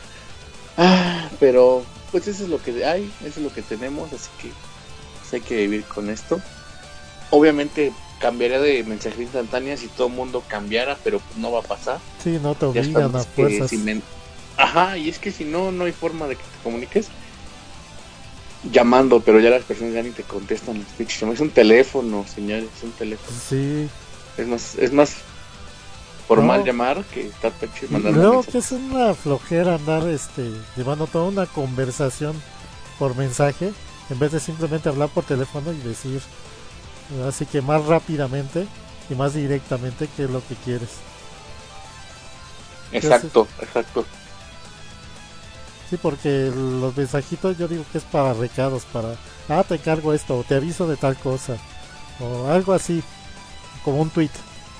Pero pues eso es lo que hay, eso es lo que tenemos, así que pues, hay que vivir con esto. Obviamente cambiaría de mensajería instantánea si todo el mundo cambiara, pero pues no va a pasar. Sí, no te obligan a fuerzas. Y es que si no, no hay forma de que te comuniques llamando, pero ya las personas ya ni te contestan los pinches. Es un teléfono, señores, es un teléfono. Sí. Es más formal llamar que estar mandando luego mensajes. Que es una flojera andar llevando toda una conversación por mensaje en vez de simplemente hablar por teléfono y decir así que más rápidamente y más directamente qué es lo que quieres. Exacto. Sí, porque los mensajitos yo digo que es para recados, para te encargo esto o te aviso de tal cosa o algo así, como un tweet.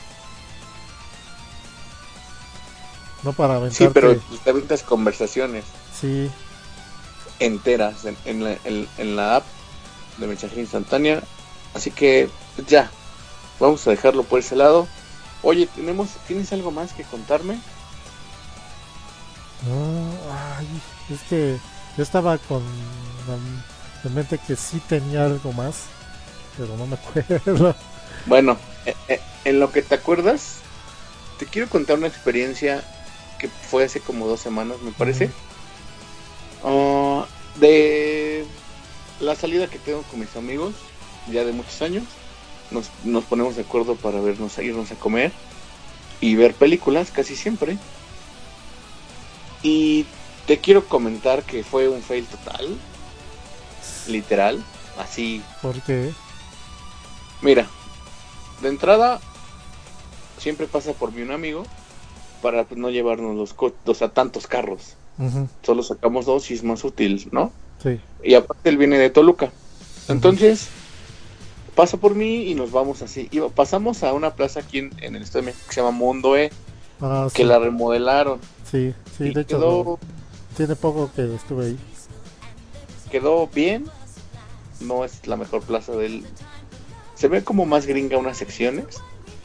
No para aventarte. Sí, pero te aventas conversaciones. Sí. Enteras en la app de mensajería instantánea. Así que pues ya, vamos a dejarlo por ese lado. Oye, ¿tienes algo más que contarme? No, es que yo estaba con en mente que sí tenía algo más, pero no me acuerdo. Bueno, en lo que te acuerdas, te quiero contar una experiencia que fue hace como 2 semanas, me parece. De la salida que tengo con mis amigos, ya de muchos años. Nos ponemos de acuerdo para irnos a comer y ver películas casi siempre. Y te quiero comentar que fue un fail total, literal, así. ¿Por qué? Mira, de entrada siempre pasa por mí un amigo para pues, no llevarnos tantos carros. Uh-huh. Solo sacamos 2 y es más útil, ¿no? Sí. Y aparte él viene de Toluca. Entonces pasa por mí y nos vamos así. Y pasamos a una plaza aquí en el Estado de México que se llama Mundo E, que la remodelaron. Sí, de hecho tiene poco que estuve ahí. Quedó bien. No es la mejor plaza del... Se ve como más gringa unas secciones.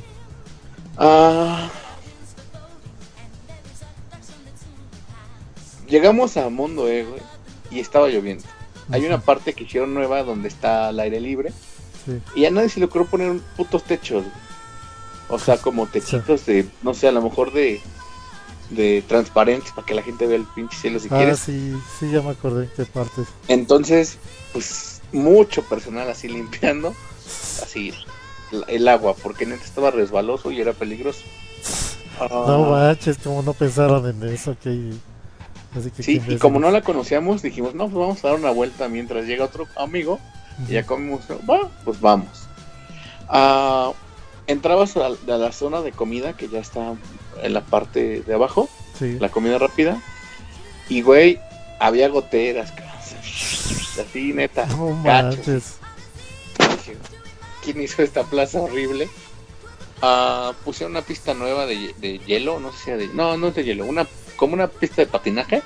Llegamos a Mundo E, güey, y estaba lloviendo. Hay una parte que hicieron nueva donde está al aire libre. Sí. Y a nadie se le ocurrió poner putos techos, güey. O sea, como techitos de, no sé, a lo mejor de transparentes para que la gente vea el pinche cielo si quieres. Sí, ya me acordé qué parte. Entonces, pues, mucho personal así limpiando, así, el agua, porque neta estaba resbaloso y era peligroso. No manches, como no pensaron en eso, que... Así que sí, y como no la conocíamos, dijimos, no, pues vamos a dar una vuelta mientras llega otro amigo, y ya comimos, pues vamos. Entrabas a la zona de comida que ya está en la parte de abajo, sí. La comida rápida, y güey, había goteras, así neta, no manches. quién hizo esta plaza horrible. Pusieron una pista nueva de hielo, no sé si era no es de hielo, como una pista de patinaje.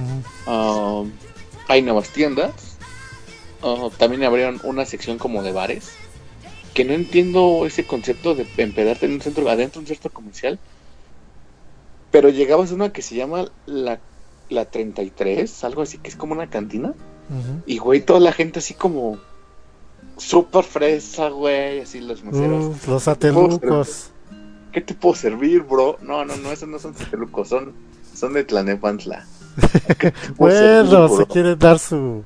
Hay nuevas tiendas. También abrieron una sección como de bares. Que no entiendo ese concepto de empedarte en un centro, adentro de un centro comercial. Pero llegabas a una que se llama la 33, algo así, que es como una cantina. Y güey, toda la gente así como súper fresa, güey, así los meseros. Los atelucos. ¿Qué te puedo servir, bro? No, esos no son atelucos, son de Tlanepantla. Bueno, se quieren dar su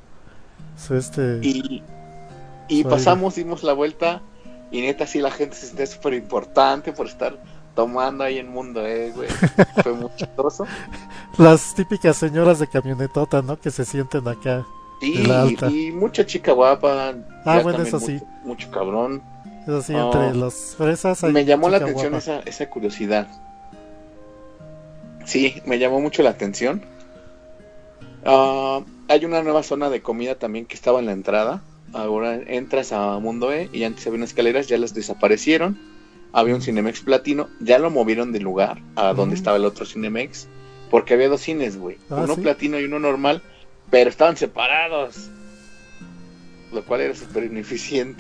Y pasamos, dimos la vuelta. Y neta, sí, la gente se siente súper importante por estar tomando ahí en Mundo, güey. Fue muy chistoso. Las típicas señoras de camionetota, ¿no? Que se sienten acá. Sí, y mucha chica guapa. Bueno, eso sí. Mucho cabrón. Eso sí, entre los fresas. Me llamó la atención esa curiosidad. Sí, me llamó mucho la atención. Hay una nueva zona de comida también que estaba en la entrada. Ahora entras a Mundo y antes había unas escaleras, ya las desaparecieron. Había un Cinemex Platino, ya lo movieron de lugar a donde estaba el otro Cinemex, porque había dos cines, güey. Uno platino y uno normal, pero estaban separados, lo cual era súper ineficiente.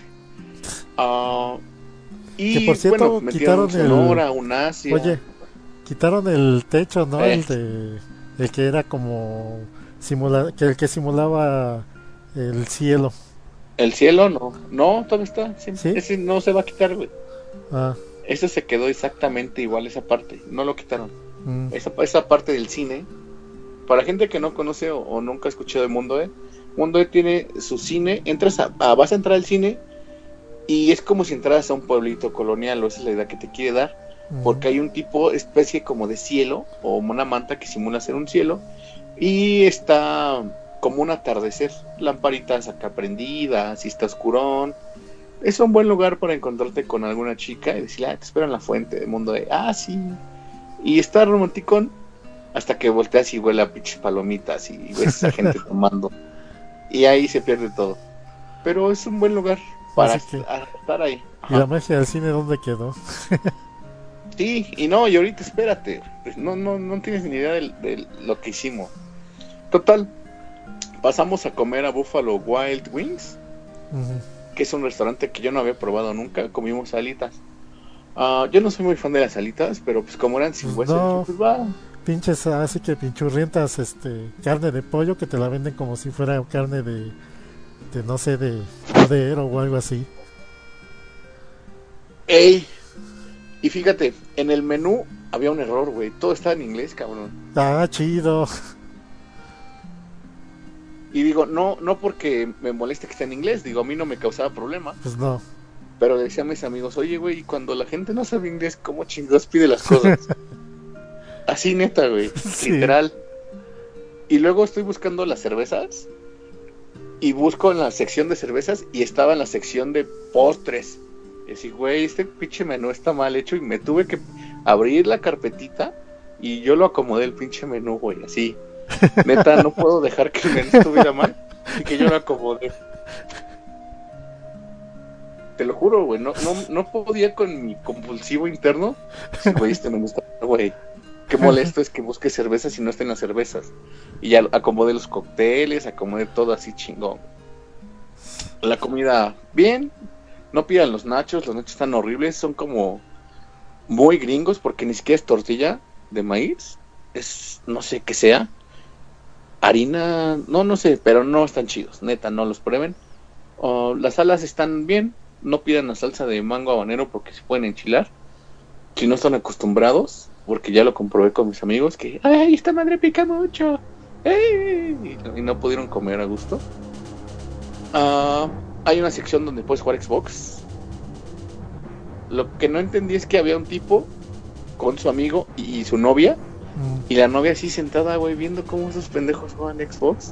Y que por cierto, bueno, metieron quitaron un Sonora, un Asia. Oye, quitaron el techo, ¿no? El que era como el que simulaba el cielo. El cielo no, todavía está. ¿Sí? Ese no se va a quitar, güey. Ese se quedó exactamente igual, esa parte, no lo quitaron. Esa parte del cine, para gente que no conoce o nunca ha escuchado de Mundo tiene su cine, vas a entrar al cine y es como si entraras a un pueblito colonial, o esa es la idea que te quiere dar, porque hay un especie como de cielo, o una manta que simula ser un cielo, y está como un atardecer, lamparitas acá prendidas, y está oscurón. Es un buen lugar para encontrarte con alguna chica y decirle, te espero en la fuente de Mundo sí. Y está romanticón hasta que volteas y huele a pinches palomitas y ves a gente tomando. Y ahí se pierde todo. Pero es un buen lugar para estar ahí. ¿Y la magia del cine dónde quedó? Sí, y ahorita espérate. No tienes ni idea de lo que hicimos. Total, pasamos a comer a Buffalo Wild Wings, que es un restaurante que yo no había probado nunca. Comimos alitas. Yo no soy muy fan de las alitas, pero pues como eran sin hueso, pues va. Pinches, así que pinchurrientas, carne de pollo que te la venden como si fuera carne de no sé, de cordero o algo así. Ey, y fíjate, en el menú había un error, güey. Todo estaba en inglés, cabrón. Chido. Y digo, no porque me moleste que esté en inglés, digo, a mí no me causaba problema. Pues no. Pero le decía a mis amigos, oye, güey, cuando la gente no sabe inglés, ¿cómo chingados pide las cosas? Así neta, güey, sí. Literal. Y luego estoy buscando las cervezas, y busco en la sección de cervezas, y estaba en la sección de postres. Y así, güey, este pinche menú está mal hecho, y me tuve que abrir la carpetita, y yo lo acomodé el pinche menú, güey, así. Neta, no puedo dejar que el menú estuviera mal, y que yo lo acomodé. Te lo juro, güey, no podía con mi compulsivo interno. Sí, güey, menú está, güey. Qué molesto es que busque cervezas y no estén las cervezas. Y ya acomodé los cócteles, acomodé todo así chingón. La comida, bien. No pidan los nachos están horribles. Son como muy gringos porque ni siquiera es tortilla de maíz. Es, no sé qué sea. Harina, no sé, pero no están chidos. Neta, no los prueben. Las alas están bien. No pidan la salsa de mango habanero porque se pueden enchilar. Si no están acostumbrados, porque ya lo comprobé con mis amigos, que ¡ay, esta madre pica mucho! ¡Ey! Y no pudieron comer a gusto. Hay una sección donde puedes jugar Xbox. Lo que no entendí es que había un tipo con su amigo y su novia, y la novia así sentada, güey, viendo cómo esos pendejos juegan Xbox.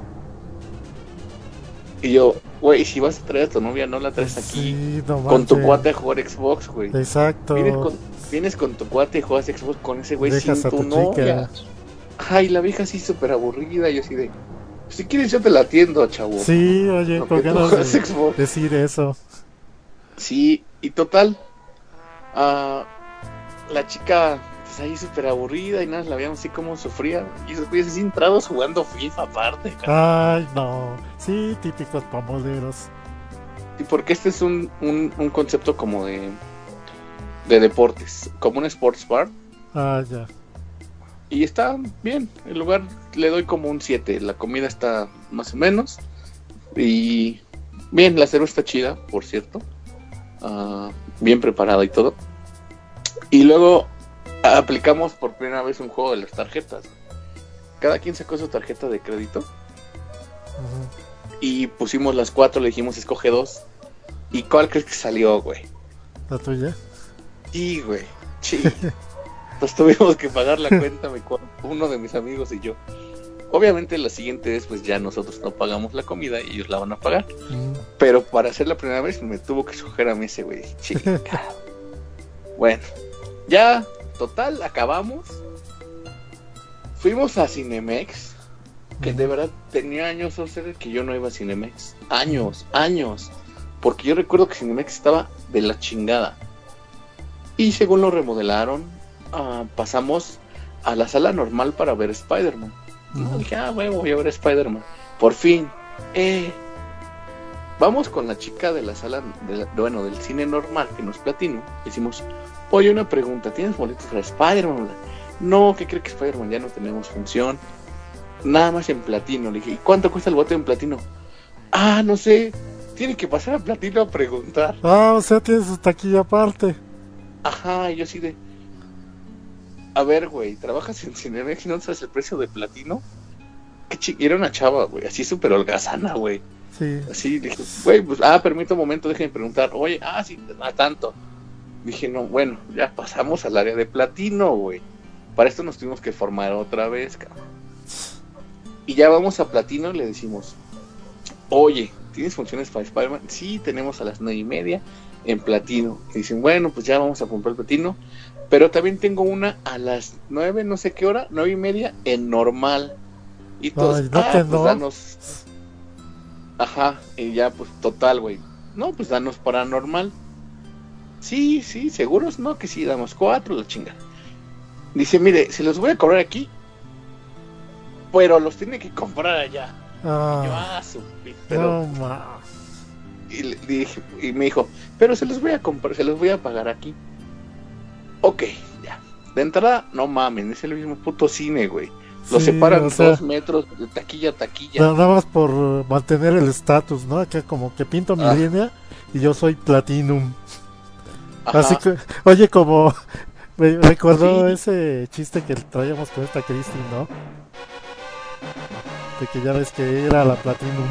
Y yo, güey, si vas a traer a tu novia, no la traes aquí con tu cuate a jugar Xbox, güey. Exacto. Vienes con tu cuate y juegas Xbox con ese güey sin tu novia. Ay, la vieja así súper aburrida, y yo así de, si quieres yo te la atiendo, chavo. Sí, oye, con ganas de decir eso. Sí, y total, ah, la chica, pues ahí súper aburrida y nada, la veíamos así como sufría. Y esos güeyes así entrados jugando FIFA aparte, cabrón. Ay, no. Sí, típicos pamoleros. Y porque este es un concepto como de deportes, como un sports bar. Ah, ya. Y está bien, el lugar le doy como un 7, la comida está más o menos. Y bien, la cerveza está chida, por cierto. Bien preparada y todo. Y luego aplicamos por primera vez un juego de las tarjetas. Cada quien sacó su tarjeta de crédito. Ujú. Y pusimos las 4, le dijimos escoge 2. ¿Y cuál crees que salió, güey? ¿La tuya? Sí, güey. Sí. Pues tuvimos que pagar la cuenta, uno de mis amigos y yo. Obviamente la siguiente vez pues ya nosotros no pagamos la comida y ellos la van a pagar. Pero para hacer la primera vez me tuvo que escoger a mí ese güey. Chica. Bueno, ya, total, acabamos. Fuimos a Cinemex, que de verdad tenía años, o sea, que yo no iba a Cinemex. Años. Porque yo recuerdo que Cinemex estaba de la chingada. Y según lo remodelaron, pasamos a la sala normal para ver Spider-Man. Dije, bueno, voy a ver Spider-Man. Por fin. Vamos con la chica de la sala, del cine normal, que nos platino. Decimos, oye, una pregunta, ¿tienes boletos para Spider-Man? No, ¿qué cree que Spider-Man ya no tenemos función? Nada más en platino. Le dije, ¿y cuánto cuesta el bote en platino? No sé, tiene que pasar a platino a preguntar. O sea, tienes su taquilla aparte. Ajá, y yo así de... A ver, güey, ¿trabajas en Cinemex y no sabes el precio de platino? Era una chava, güey, así súper holgazana, güey. Sí. Así, dije, güey, pues, permítame un momento, déjenme preguntar. Oye, sí, tanto. Dije, no, bueno, ya pasamos al área de platino, güey. Para esto nos tuvimos que formar otra vez, cabrón. Y ya vamos a platino y le decimos, oye, ¿tienes funciones para Spider-Man? Sí, tenemos a las 9:30 en platino. Y dicen, bueno, pues ya vamos a comprar el platino. Pero también tengo una a las 9, no sé qué hora, 9:30 en normal. Y todos, Ay, no pues danos. Ajá, y ya, pues total, güey. No, pues danos para normal. Sí, seguros, no, que sí, damos 4, la chinga. Dice, mire, se los voy a cobrar aquí, pero los tiene que comprar allá. Y yo, pero... No, ma. Y me dijo, pero se los voy a comprar, se los voy a pagar aquí. Ok, ya. De entrada, no mamen, es el mismo puto cine, güey. Los separan 2 metros de taquilla a taquilla. Nada más por mantener el estatus, ¿no? Acá como que pinto mi línea y yo soy Platinum. Ajá. Así que, oye, como me recordó ese chiste que traíamos con esta Cristi, ¿no? De que ya ves que era la Platinum.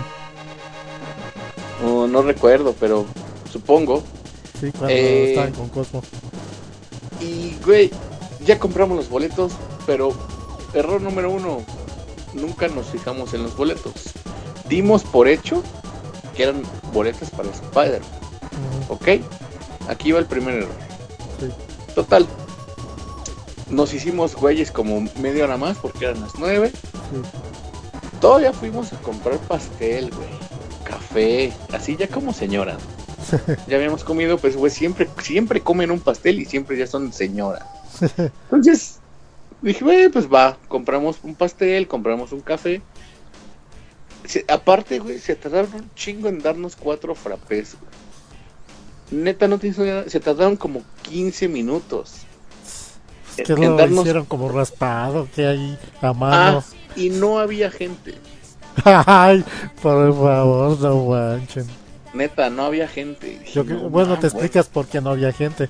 No recuerdo, pero supongo. Sí, cuando estaban con Cosmo. Y, güey, ya compramos los boletos, pero error número 1, nunca nos fijamos en los boletos. Dimos por hecho que eran boletas para Spider-Man. ¿Ok? Aquí va el primer error. Sí. Total, nos hicimos güeyes como media hora más porque eran las 9. Sí. Todavía fuimos a comprar pastel, güey, café, así ya como señora. Ya habíamos comido, pues güey, siempre comen un pastel y siempre ya son señora. Entonces dije, güey, pues va, compramos un pastel, compramos un café. Aparte, güey, se tardaron un chingo en darnos 4 frappés, güey. Neta, no tienes idea, se tardaron como 15 minutos. Es que lo hicieron como raspado, que hay a mano. Y no había gente. Ay, por favor, no manchen. Neta, no había gente. Dije, bueno, te explicas por qué no había gente.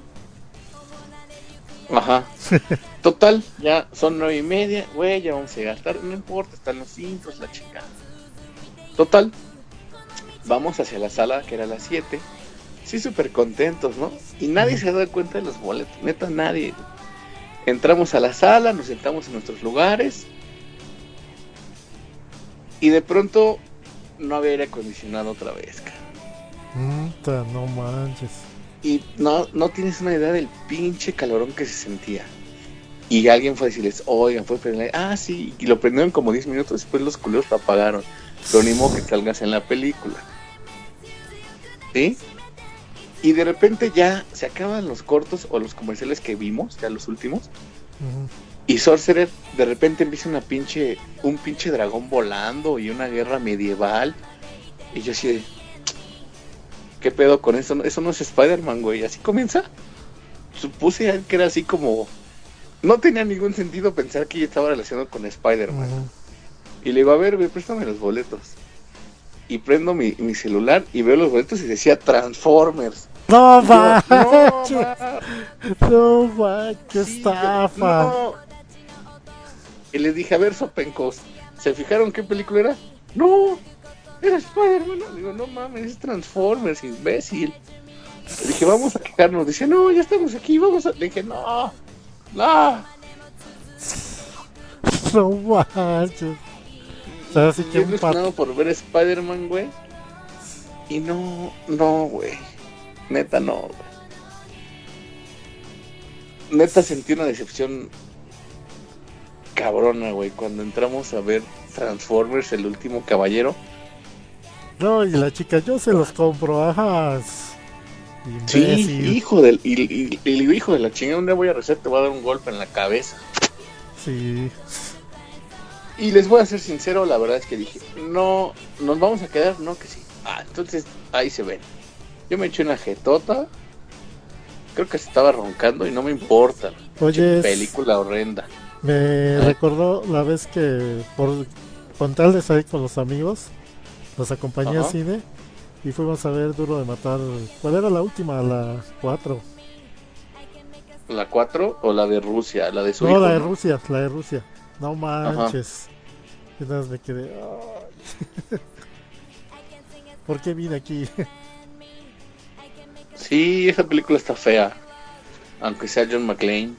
Ajá. Total, ya son 9:30, güey, ya vamos a gastar, no importa, están los intros, la chica. Total, vamos hacia la sala, que era las 7. Sí, súper contentos, ¿no? Y nadie se ha dado cuenta de los boletos, neta, nadie. Entramos a la sala, nos sentamos en nuestros lugares. Y de pronto no había aire acondicionado otra vez, cara. No manches. Y no tienes una idea del pinche calorón que se sentía. Y alguien fue a decirles, oigan, fue a prenderle. Sí, y lo prendieron como 10 minutos, después los culeros lo apagaron. Pero ni modo que salgas en la película. ¿Sí? Y de repente ya se acaban los cortos o los comerciales que vimos, ya los últimos. Ujú. Y Sorcerer de repente empieza un pinche dragón volando y una guerra medieval. Y yo así de, ¿qué pedo con eso? Eso no es Spider-Man, güey. Así comienza. Supuse que era así como... No tenía ningún sentido pensar que yo estaba relacionado con Spider-Man. Ujú. Y le digo, a ver, güey, préstame los boletos. Y prendo mi celular y veo los boletos y decía Transformers. No, Y yo, va. no, No, va, qué sí, estafa. no. Y les dije, a ver, sopencos, ¿se fijaron qué película era? No, era Spider-Man. No. Digo, no mames, es Transformers, imbécil. Le dije, vamos a quejarnos. Dice, no, ya estamos aquí, vamos a... Le dije, no. No manches. O sea, así que Yo un ilusionado por ver Spider-Man, güey. Y no, güey. Neta, no, güey. Neta sentí una decepción cabrona, güey, cuando entramos a ver Transformers, el último caballero. No, y la chica, yo se los compro, ajá. Sí, Imbécil. hijo del... Y le digo, hijo de la chingada, un día voy a rezar, te voy a dar un golpe en la cabeza. Sí. Y les voy a ser sincero, la verdad es que dije, no, nos vamos a quedar, no, que sí. Entonces, ahí se ven. Yo me eché una jetota, creo que se estaba roncando y no me importa. Oye, Película horrenda. me recordó la vez que con tal de salir con los amigos, los acompañé al Ajá. cine y fuimos a ver Duro de Matar. ¿Cuál era la última? La 4. ¿La 4 o la de Rusia? La de su No, hijo, la de ¿no? Rusia, la de Rusia. No manches. Y nada más me quedé. "Ay". ¿Por qué vine aquí? Sí, esa película está fea. Aunque sea John McClane.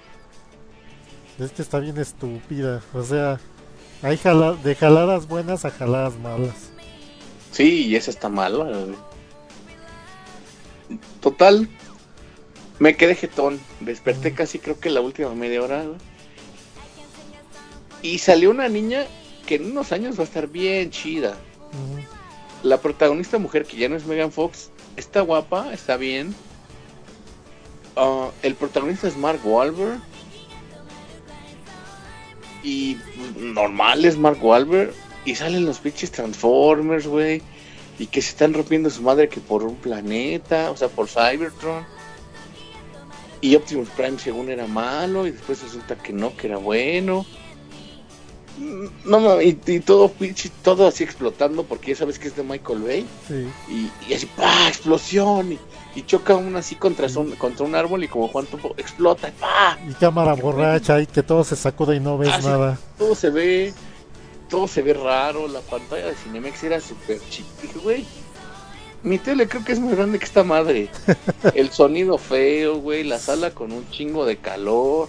Es que está bien estúpida. O sea, hay de jaladas buenas a jaladas malas. Sí, y esa está mala, güey. Total, me quedé jetón. Desperté casi creo que la última media hora, güey. Y salió una niña que en unos años va a estar bien chida. Ujú. La protagonista mujer, que ya no es Megan Fox, está guapa, está bien. El protagonista es Mark Wahlberg. Y normal es Mark Wahlberg. Y salen los pinches Transformers, güey. Y que se están rompiendo su madre que por un planeta, o sea, por Cybertron. Y Optimus Prime según era malo. Y después resulta que no, que era bueno. No, y todo pinche, todo así explotando porque ya sabes que es de Michael Bay. Sí. Y así, ¡pah! Explosión. Y choca uno así contra un árbol y como Juan Topo explota. ¡Pah! Y cámara borracha y que todo se sacuda y no ves Ah, sí. nada. Todo se ve raro. La pantalla de Cinemex era súper chica. Dije, güey, mi tele creo que es más grande que esta madre. El sonido feo, güey. La sala con un chingo de calor.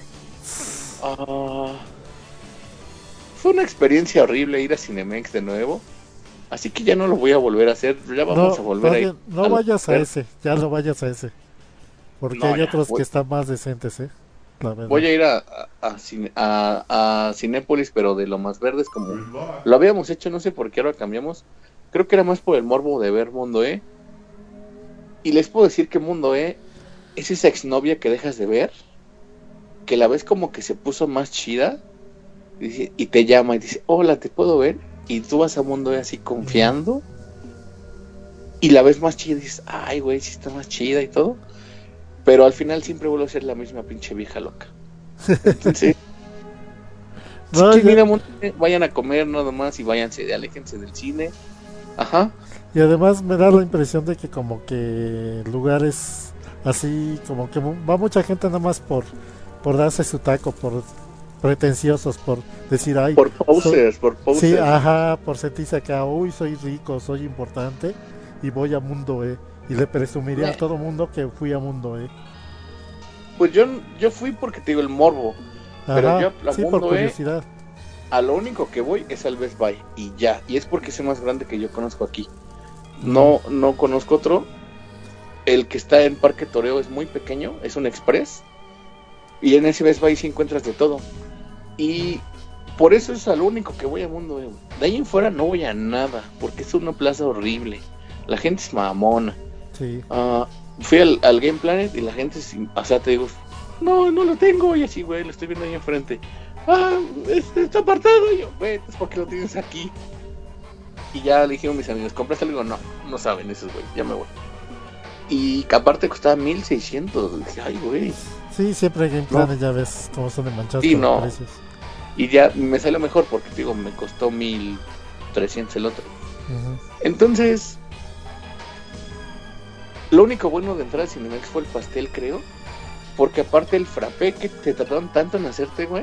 Fue una experiencia horrible ir a Cinemex de nuevo. Así que ya no lo voy a volver a hacer. Ya vamos a volver a ir. No vayas a ese, ya no vayas a ese. Porque No, hay ya, otros voy. que están más decentes, la verdad. Voy a ir a Cinépolis, pero de lo más verdes, como lo habíamos hecho, no sé por qué ahora cambiamos. Creo que era más por el morbo de ver Mundo E. Y les puedo decir que Mundo E es esa exnovia que dejas de ver, que la ves como que se puso más chida, y te llama y dice, hola, ¿te puedo ver? Y tú vas a Mundo E así confiando, y la ves más chida y dices, ay, güey, sí está más chida y todo. Pero al final siempre vuelve a ser la misma pinche vieja loca. Entonces, No, si quieren ir a vayan a comer nada más y váyanse, aléjense del cine. Ajá. y además me da la impresión de que como que lugares así, como que va mucha gente nada más por darse su taco, por pretenciosos, por decir, ay, Por posers. sí, ajá, por sentirse acá, uy, soy rico, soy importante y voy a Mundo E. Y le presumiría a todo mundo que fui a Mundo E. Pues yo fui porque te digo el morbo. Pero Ajá, yo a sí, Mundo por curiosidad. a lo único que voy es al Best Buy. Y ya. Y es porque es el más grande que yo conozco aquí. No conozco otro. El que está en Parque Toreo es muy pequeño. Es un express. Y en ese Best Buy sí encuentras de todo. Y por eso es al único que voy a Mundo E. De ahí en fuera no voy a nada. Porque es una plaza horrible. La gente es mamona. Sí. fui al Game Planet y la gente, o sea, te digo, no lo tengo, y así, güey, lo estoy viendo ahí enfrente. Está apartado, y yo, güey, es porque lo tienes aquí. Y ya le dijeron mis amigos, ¿compraste algo? No saben esos, güey, ya me voy. Y que aparte costaba 1600, dije, ay, güey. Sí, siempre Game Planet, ya ves cómo son de manchados sí, con los precios. Y ya me salió mejor porque, digo, me costó 1300 el otro. Uh-huh. Entonces, lo único bueno de entrar al Cinemex fue el pastel, creo. Porque aparte el frappé que te tardaron tanto en hacerte, güey.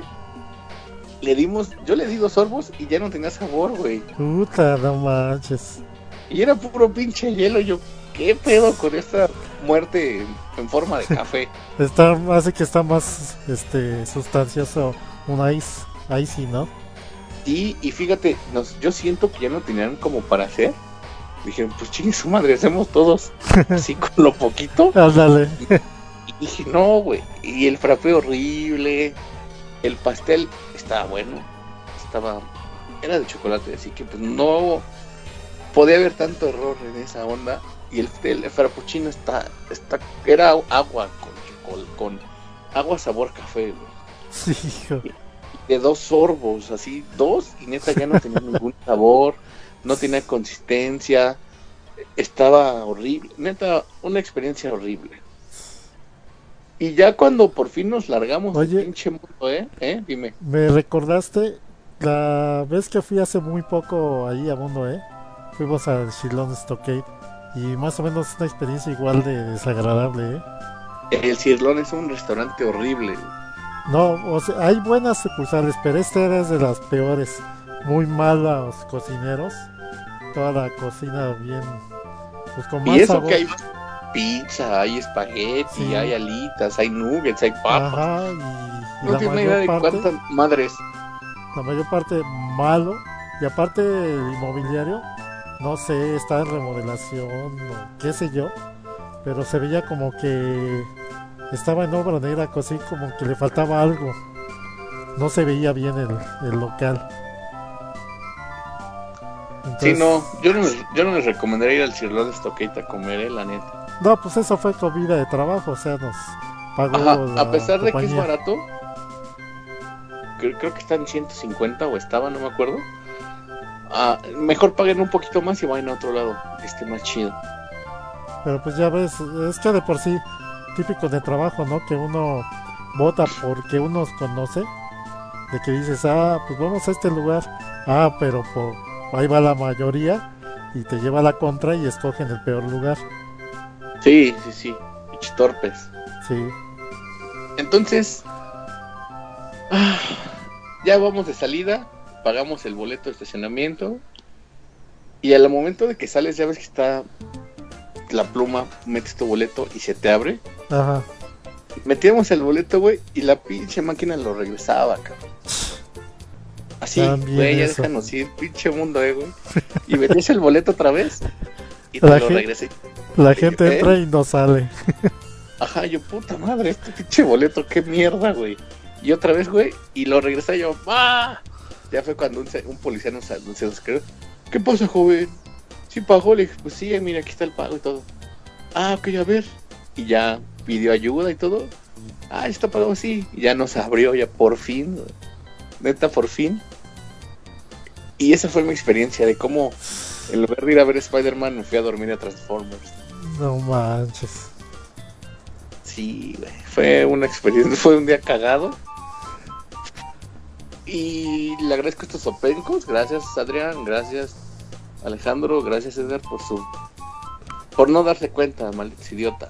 Yo le di 2 sorbos y ya no tenía sabor, güey. Puta, no manches. Y era puro pinche hielo. Yo, ¿qué pedo con esta muerte en forma de café? Hace que está más sustancioso un icy, ¿no? Y fíjate, yo siento que ya no tenían como para hacer. Dijeron, pues chingue su madre, hacemos todos así con lo poquito. Ándale. Y dije, no, güey. Y el frappé horrible. El pastel estaba bueno. Era de chocolate, así que pues no podía haber tanto error en esa onda. Y el frappuccino era agua con agua sabor café, güey. Sí, hijo. De 2 sorbos, así, 2, y neta ya no tenía ningún sabor, no tenía consistencia, estaba horrible, neta, una experiencia horrible. Y ya cuando por fin nos largamos del pinche mundo, dime. Me recordaste la vez que fui hace muy poco ahí a Mundo, fuimos al Shilon Stockade y más o menos una experiencia igual de desagradable, El Cirlón es un restaurante horrible. No, o sea, hay buenas sucursales, pero esta era de las peores. Muy malos cocineros. Toda la cocina bien, pues con más y eso sabor. Que hay pizza, hay espagueti, sí. Hay alitas, hay nuggets, hay papas. Ajá, y no tiene idea de cuántas madres. La mayor parte malo. Y aparte el inmobiliario, no sé, está en remodelación o qué sé yo. Pero se veía como que estaba en obra negra, así como que le faltaba algo. No se veía bien el local. Entonces, sí, yo no les recomendaría ir al Cirlón Stockade a comer, la neta. No, pues eso fue comida de trabajo, o sea, nos pagó la a pesar compañía. De que es barato, creo que está en 150 o estaba, no me acuerdo. Mejor paguen un poquito más y vayan a otro lado, más chido. Pero pues ya ves, es que de por sí, típico de trabajo, ¿no? Que uno vota porque uno conoce, de que dices, pues vamos a este lugar, pero ahí va la mayoría y te lleva a la contra y escogen el peor lugar. Sí, torpes. Sí. Entonces, ya vamos de salida, pagamos el boleto de estacionamiento y al momento de que sales ya ves que está la pluma, metes tu boleto y se te abre. Ajá. Metíamos el boleto, güey, y la pinche máquina lo regresaba, cabrón. Así, güey, ya déjanos ir, pinche mundo, güey. Y metías el boleto otra vez y te lo regresé. La gente entra y no sale. Ajá, yo, puta madre, este pinche boleto, qué mierda, güey. Y otra vez, güey, y lo regresé yo, Ya fue cuando un policía nos creo. ¿Qué pasa, joven? ¿Sí pagó? Le dije, pues sí, mira, aquí está el pago y todo. Ok, a ver. Y ya pidió ayuda y todo. Está pagado, sí. Y ya nos abrió, ya por fin, güey. Neta, por fin. Y esa fue mi experiencia de cómo, en lugar de ir a ver Spider-Man, me fui a dormir a Transformers. No manches. Sí, güey. Fue una experiencia, fue un día cagado. Y le agradezco estos opencos. Gracias, Adrián. Gracias, Alejandro. Gracias, Edgar, por no darse cuenta, malditos idiotas.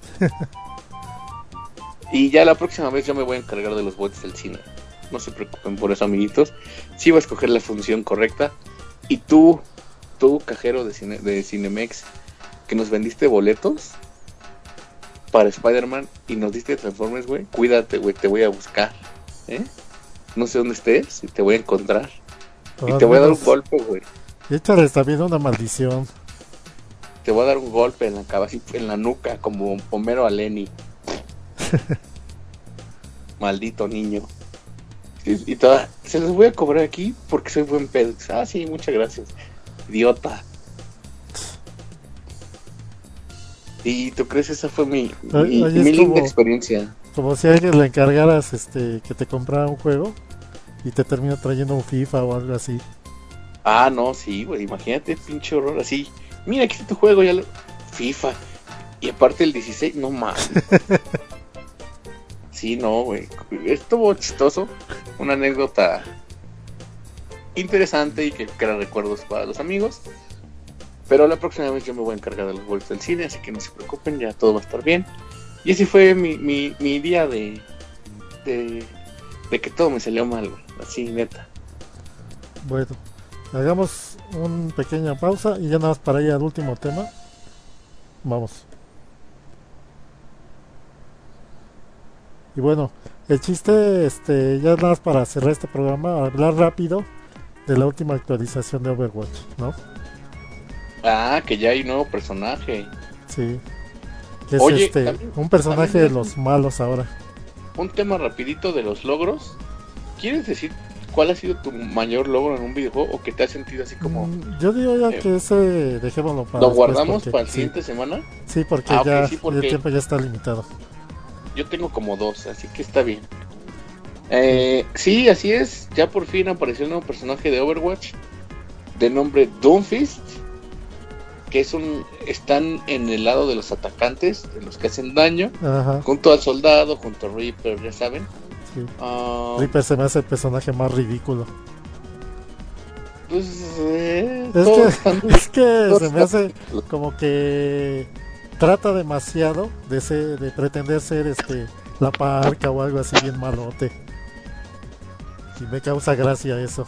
Y ya la próxima vez yo me voy a encargar de los boletos del cine. No se preocupen por eso, amiguitos. Sí voy a escoger la función correcta. Y tú cajero de Cinemex, que nos vendiste boletos para Spider-Man y nos diste Transformers, güey. Cuídate, güey, te voy a buscar, No sé dónde estés y te voy a encontrar. Y te voy a dar un golpe, güey. Échales también una maldición. Te voy a dar un golpe en la cabeza, en la nuca, como Homero a Lenny. Maldito niño. Y se los voy a cobrar aquí porque soy buen pedo. Sí, muchas gracias. Idiota. ¿Y tú crees? Esa fue mi Oye, es linda como, experiencia. como si a alguien le encargaras que te comprara un juego y te termina trayendo un FIFA o algo así. Ah, no, sí, güey, imagínate, pinche horror, así. Mira, aquí está tu juego, FIFA. Y aparte el 16, no mames. Sí, no, güey. Estuvo chistoso. Una anécdota interesante y que crea recuerdos para los amigos. Pero la próxima vez yo me voy a encargar de los boletos del cine, así que no se preocupen, ya todo va a estar bien. Y así fue mi día de, de que todo me salió mal, güey. Así, neta. Bueno, hagamos una pequeña pausa y ya nada más para ir al último tema. Vamos. Y bueno, el chiste, ya nada más para cerrar este programa, hablar rápido de la última actualización de Overwatch, ¿no? Ah, que ya hay nuevo personaje. Sí, que es Oye, también, un personaje de también los malos ahora. un tema rapidito de los logros. ¿Quieres decir cuál ha sido tu mayor logro en un videojuego o que te has sentido así como Yo digo ya que ese dejémoslo para lo después guardamos porque, para la sí, siguiente semana? sí, porque Ah, ok, ya sí, el porque tiempo ya está limitado. yo tengo como dos, así que está bien. Sí. Sí, así es. Ya por fin apareció un nuevo personaje de Overwatch de nombre Doomfist, que están en el lado de los atacantes, de los que hacen daño, Ajá, junto al soldado, junto a Reaper, ya saben. sí. Ah, Reaper se me hace el personaje más ridículo. pues Es todos están, que, es que todos se me están hace como que trata demasiado de pretender ser la parca o algo así bien malote. Y me causa gracia eso.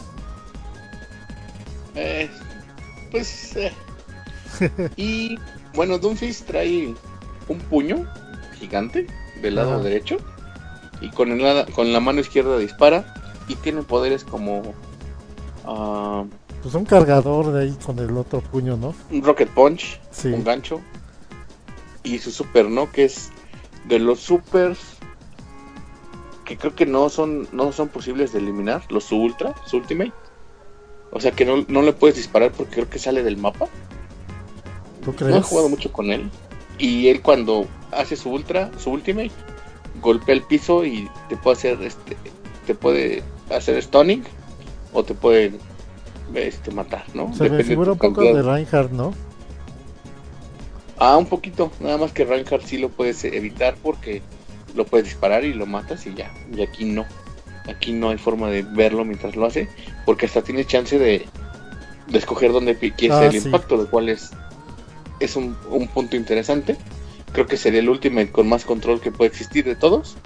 eh, pues y bueno, Doomfist trae un puño gigante del lado Ajá. derecho y con la mano izquierda dispara y tiene poderes como ah, Pues un cargador de ahí con el otro puño, ¿no? un Rocket Punch, Sí. un gancho y su super, ¿no? Que es de los supers que creo que no son posibles de eliminar, su ultra, su ultimate. O sea que no le puedes disparar porque creo que sale del mapa. ¿Tú No he crees? jugado mucho con él. Y él cuando hace su ultimate, golpea el piso y te puede hacer stunning o te puede matar, ¿no? Se me Depende de figura tu un poco cantidad. de Reinhardt, ¿no? Ah, un poquito, nada más que Reinhardt sí lo puedes evitar porque lo puedes disparar y lo matas y ya. Y aquí no. Aquí no hay forma de verlo mientras lo hace, porque hasta tienes chance de escoger dónde quieres el Sí. impacto, lo cual es un punto interesante. Creo que sería el ultimate con más control que puede existir de todos.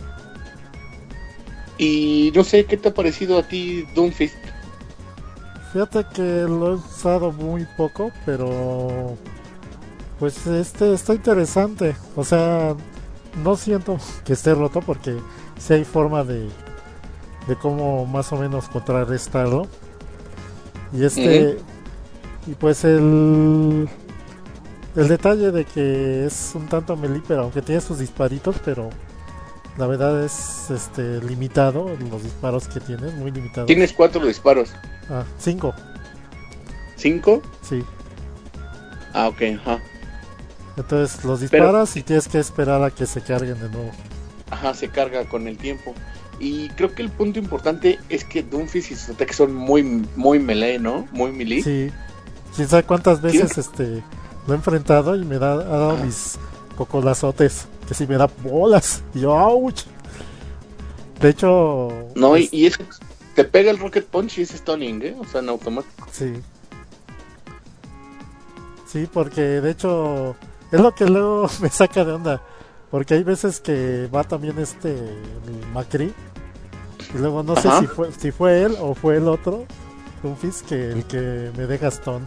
Y no sé, ¿qué te ha parecido a ti Doomfist? Fíjate que lo he usado muy poco, pero pues está interesante. O sea, no siento que esté roto porque sí hay forma de cómo más o menos contrarrestarlo. Y y pues el detalle de que es un tanto melee, pero aunque tiene sus disparitos, pero la verdad es limitado los disparos que tiene, muy limitados. Tienes 4 disparos. 5, 5. sí. Ah, ok, ajá. Entonces los disparas y tienes que esperar a que se carguen de nuevo. Ajá, se carga con el tiempo. Y creo que el punto importante es que Doomfist y sus ataques son muy, muy melee, ¿no? Muy melee. Sí. Quién sabe cuántas veces lo he enfrentado y ha dado mis cocolazotes. Que si me da bolas. Y yo, ¡ouch! De hecho. No, y es que te pega el Rocket Punch y es stunning, ¿eh? O sea, en automático. Sí. Sí, porque de hecho es lo que luego me saca de onda. Porque hay veces que va también el Macri. Y luego no sé si fue él o fue el otro, Doomfist, el que me deja stun.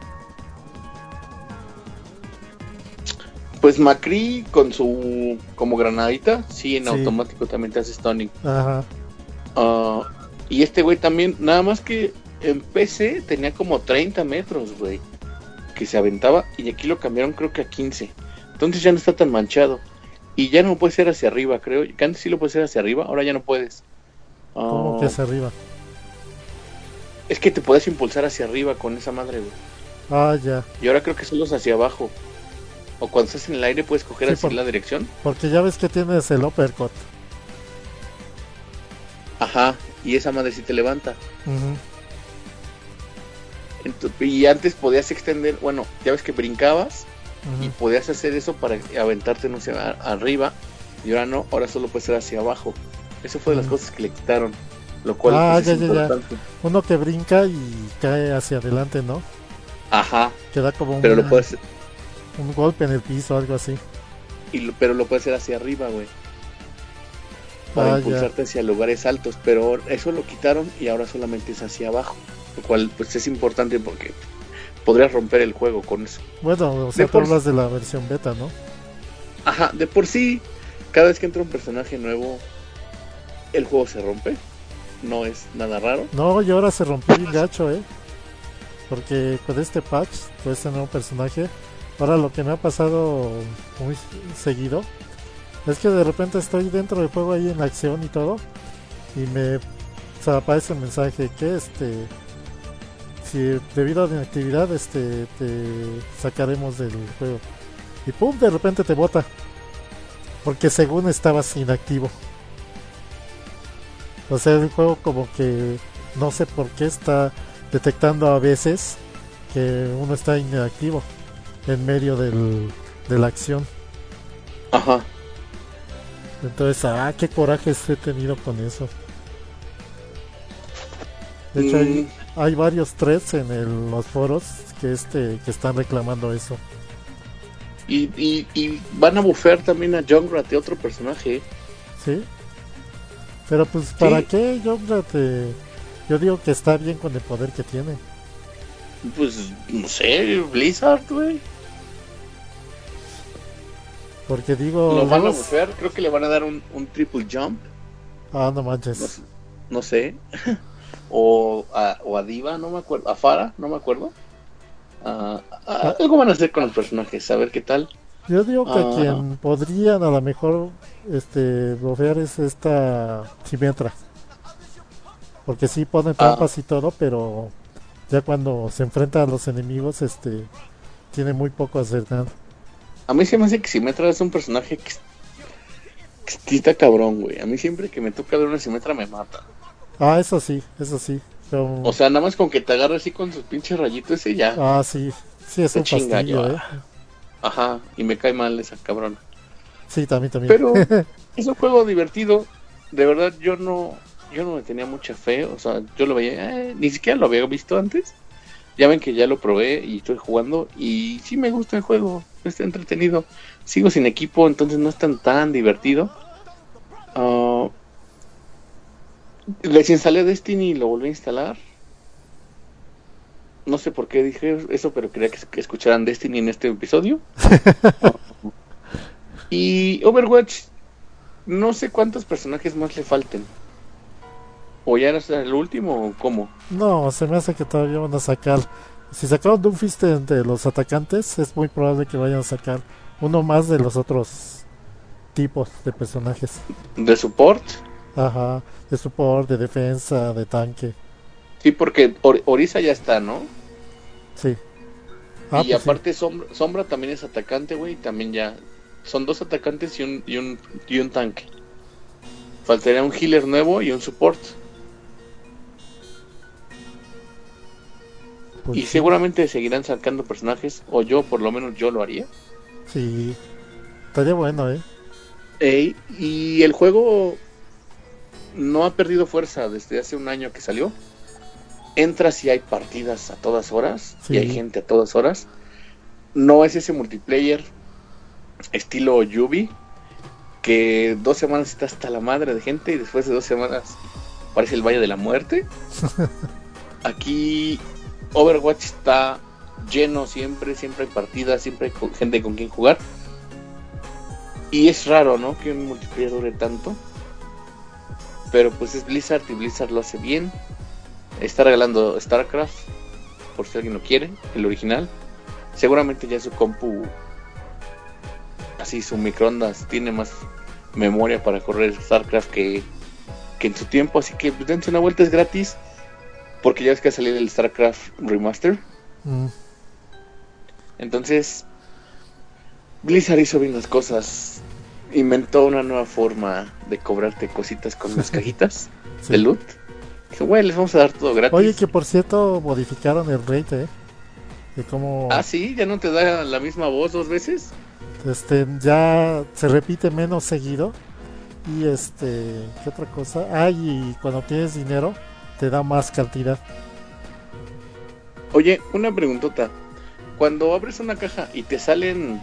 Pues Macri con su como granadita, sí, en automático también te hace stunning. Ajá. Y este güey también, nada más que en PC tenía como 30 metros, güey, que se aventaba, y aquí lo cambiaron creo que a 15. Entonces ya no está tan manchado. Y ya no puede ser hacia arriba, creo. Que antes sí lo puede ser hacia arriba, ahora ya no puedes. ¿Cómo que hacia arriba? Es que te puedes impulsar hacia arriba con esa madre, güey. Ah, ya. Y ahora creo que solo es hacia abajo. O cuando estás en el aire puedes coger Sí, así la dirección. porque ya ves que tienes el uppercut. Ajá, y esa madre sí te levanta. Ujú. Y antes podías extender, bueno, ya ves que brincabas y Ujú. podías hacer eso para aventarte, no sé, arriba. Y ahora no, ahora solo puede ser hacia abajo. Eso fue de las Ujú. cosas que le quitaron. Lo cual pues, Ya, es ya. importante. Uno que brinca y cae hacia adelante, ¿no? Ajá, Que da como pero lo puedes, un golpe en el piso, algo así. pero lo puedes hacer hacia arriba, güey. Para Ya. impulsarte hacia lugares altos. Pero eso lo quitaron y ahora solamente es hacia abajo. Lo cual pues es importante porque podrías romper el juego con eso. Bueno, o sea, De tú por- hablas de la versión beta, ¿no? Ajá, de por sí, cada vez que entra un personaje nuevo, el juego se rompe. No es nada raro. No, y ahora se rompió bien gacho, porque con este patch, con este nuevo personaje, ahora lo que me ha pasado muy seguido es que de repente estoy dentro del juego ahí en la acción y todo, y me aparece el mensaje que si debido a la inactividad te sacaremos del juego, y pum, de repente te bota porque según estabas inactivo. O sea, el juego como que no sé por qué está detectando a veces que uno está inactivo en medio de la acción. Ajá. Entonces, qué corajes he tenido con eso. De hecho, hay varios threads en los foros que están reclamando eso. Y van a bufear también a Junkrat, otro personaje. ¿Sí? Pero pues, ¿para Sí. qué? Yo digo que está bien con el poder que tiene. Pues, no sé, Blizzard, güey. Porque digo... Lo van a luego- bufear, creo que le van a dar un triple jump. no manches. No sé. o a Diva, no me acuerdo. A Farah, no me acuerdo. Algo van a hacer con los personajes, a ver qué tal. Yo digo que quien podrían a lo mejor bofear es esta Symmetra. Porque sí pone trampas y todo, pero ya cuando se enfrenta a los enemigos, tiene muy poco acertado. A mí se me hace que Symmetra es un personaje que sí está cabrón, güey. A mí siempre que me toca ver una Symmetra me mata. Eso sí. Pero... O sea, nada más con que te agarre así con sus pinches rayitos ese ya. sí es un chinga, fastidio, Ajá, y me cae mal esa cabrona. Sí, también. Pero es un juego divertido. De verdad, yo no le tenía mucha fe. O sea, yo lo veía, ni siquiera lo había visto antes. Ya ven que ya lo probé y estoy jugando. Y sí me gusta el juego, está entretenido. Sigo sin equipo, entonces no es tan divertido. Desinstalé Destiny y lo volví a instalar. No sé por qué dije eso, pero quería que escucharan Destiny en este episodio. Y Overwatch, no sé cuántos personajes más le falten. ¿O ya era el último o cómo? No, se me hace que todavía van a sacar. Si sacaron Doomfist de los atacantes, es muy probable que vayan a sacar uno más de los otros tipos de personajes. ¿De support? Ajá, de support, de defensa, de tanque. Sí, porque Orisa ya está, ¿no? Sí. Y pues aparte Sombra también es atacante, güey, también ya. Son 2 atacantes y un tanque. Faltaría un healer nuevo y un support. Pues Y sí. seguramente seguirán sacando personajes, o yo, por lo menos yo lo haría. Sí, estaría bueno, Y el juego no ha perdido fuerza desde hace un año que salió. Entras y hay partidas a todas horas, Sí. y hay gente a todas horas. No es ese multiplayer estilo Yubi, que 2 semanas está hasta la madre de gente y después de 2 semanas parece el Valle de la Muerte. Aquí Overwatch está lleno siempre hay partidas, siempre hay gente con quien jugar. Y es raro, ¿no? Que un multiplayer dure tanto. Pero pues es Blizzard y Blizzard lo hace bien. Está regalando StarCraft, por si alguien lo quiere, el original. Seguramente ya su compu, así su microondas, tiene más memoria para correr StarCraft que en su tiempo. Así que pues, dense una vuelta, es gratis. Porque ya ves que ha salido el StarCraft Remaster. Mm. Entonces, Blizzard hizo bien las cosas. Inventó una nueva forma de cobrarte cositas con las cajitas Sí. de loot. Dijo, güey, les vamos a dar todo gratis. Oye, que por cierto modificaron el rate, de cómo Ah, sí, ya no te da la misma voz 2 veces. ya se repite menos seguido. Y ¿qué otra cosa? Ah, y cuando tienes dinero te da más cantidad. Oye, una preguntota. Cuando abres una caja y te sale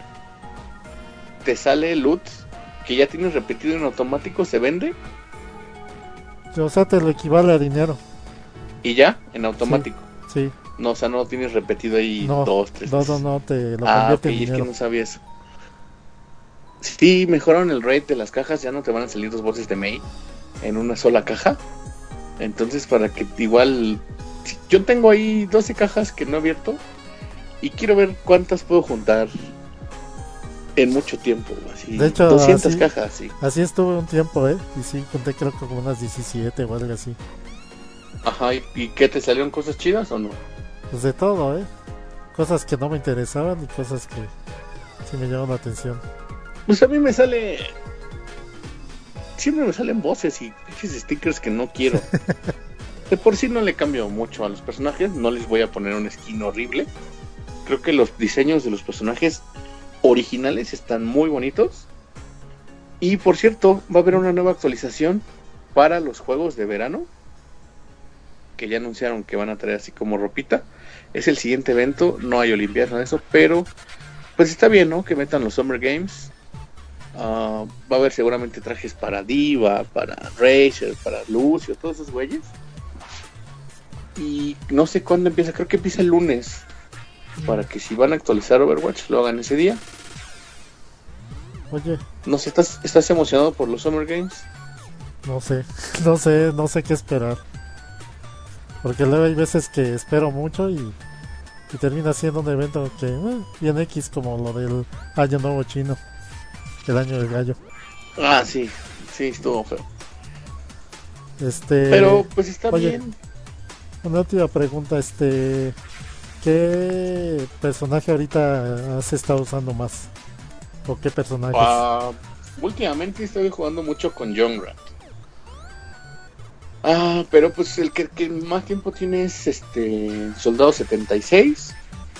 loot que ya tienes repetido en automático, ¿se vende? O sea, te lo equivale a dinero. Y ya, en automático. Sí. No, o sea, no lo tienes repetido ahí No, 2, 3 veces. no, te lo Ah, ok, convierte en es que dinero. no sabía eso. Sí, mejoraron el rate de las cajas, ya no te van a salir 2 bolsas de May en una sola caja. Entonces, para que igual... Yo tengo ahí 12 cajas que no he abierto y quiero ver cuántas puedo juntar en mucho tiempo. Así, De hecho, 200 así- cajas, sí. Así estuve un tiempo, y sí, conté creo que como unas 17 o algo así. Ajá, ¿y qué te salieron cosas chidas o no? Pues de todo, cosas que no me interesaban y cosas que sí me llamaron la atención. Pues a mí me sale... Siempre me salen voces y pinches stickers que no quiero. De por sí no le cambio mucho a los personajes, no les voy a poner un skin horrible. Creo que los diseños de los personajes originales están muy bonitos. Y por cierto, va a haber una nueva actualización para los juegos de verano, que ya anunciaron que van a traer así como ropita. Es el siguiente evento, no hay olimpiadas, nada de eso, pero pues está bien, ¿no? Que metan los Summer Games. Va a haber seguramente trajes para Diva, para Razer, para Lucio, todos esos güeyes. Y no sé cuándo empieza, creo que empieza el lunes. Para que si van a actualizar Overwatch, lo hagan ese día. Oye, No sé, ¿estás emocionado por los Summer Games? no sé, no sé qué esperar. Porque luego hay veces que espero mucho y termina siendo un evento que bien X, como lo del Año Nuevo Chino, el Año del Gallo. Ah, sí, sí, estuvo feo. Pero Pero pues está oye, bien. una última pregunta, ¿qué personaje ahorita has estado usando más? ¿O qué personajes? Últimamente estoy jugando mucho con Junkrat. Pero pues el que más tiempo tiene es Soldado 76.